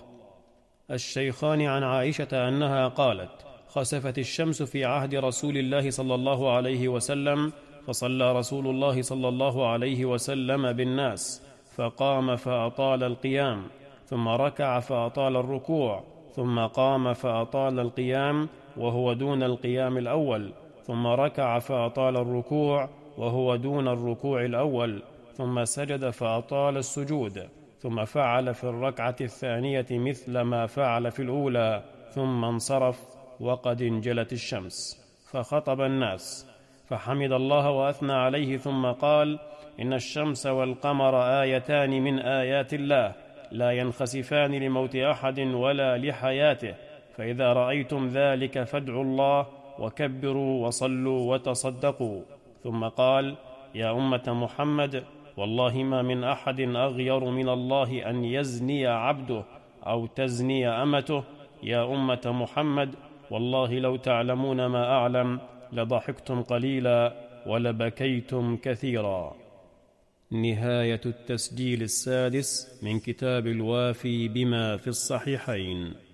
الشيخان عن عائشة أنها قالت: خسفت الشمس في عهد رسول الله صلى الله عليه وسلم، فصلى رسول الله صلى الله عليه وسلم بالناس، فقام فأطال القيام، ثم ركع فأطال الركوع، ثم قام فأطال القيام وهو دون القيام الأول، ثم ركع فأطال الركوع وهو دون الركوع الأول، ثم سجد فأطال السجود، ثم فعل في الركعة الثانية مثل ما فعل في الأولى، ثم انصرف وقد انجلت الشمس، فخطب الناس فحمد الله وأثنى عليه، ثم قال: إن الشمس والقمر آيتان من آيات الله لا ينخسفان لموت أحد ولا لحياته، فإذا رأيتم ذلك فادعوا الله وكبروا وصلوا وتصدقوا. ثم قال: يا أمة محمد، والله ما من أحد أغير من الله أن يزني عبده أو تزني أمته. يا أمة محمد، والله لو تعلمون ما أعلم لضحكتم قليلا ولبكيتم كثيرا. نهاية التسجيل السادس من كتاب الوافي بما في الصحيحين.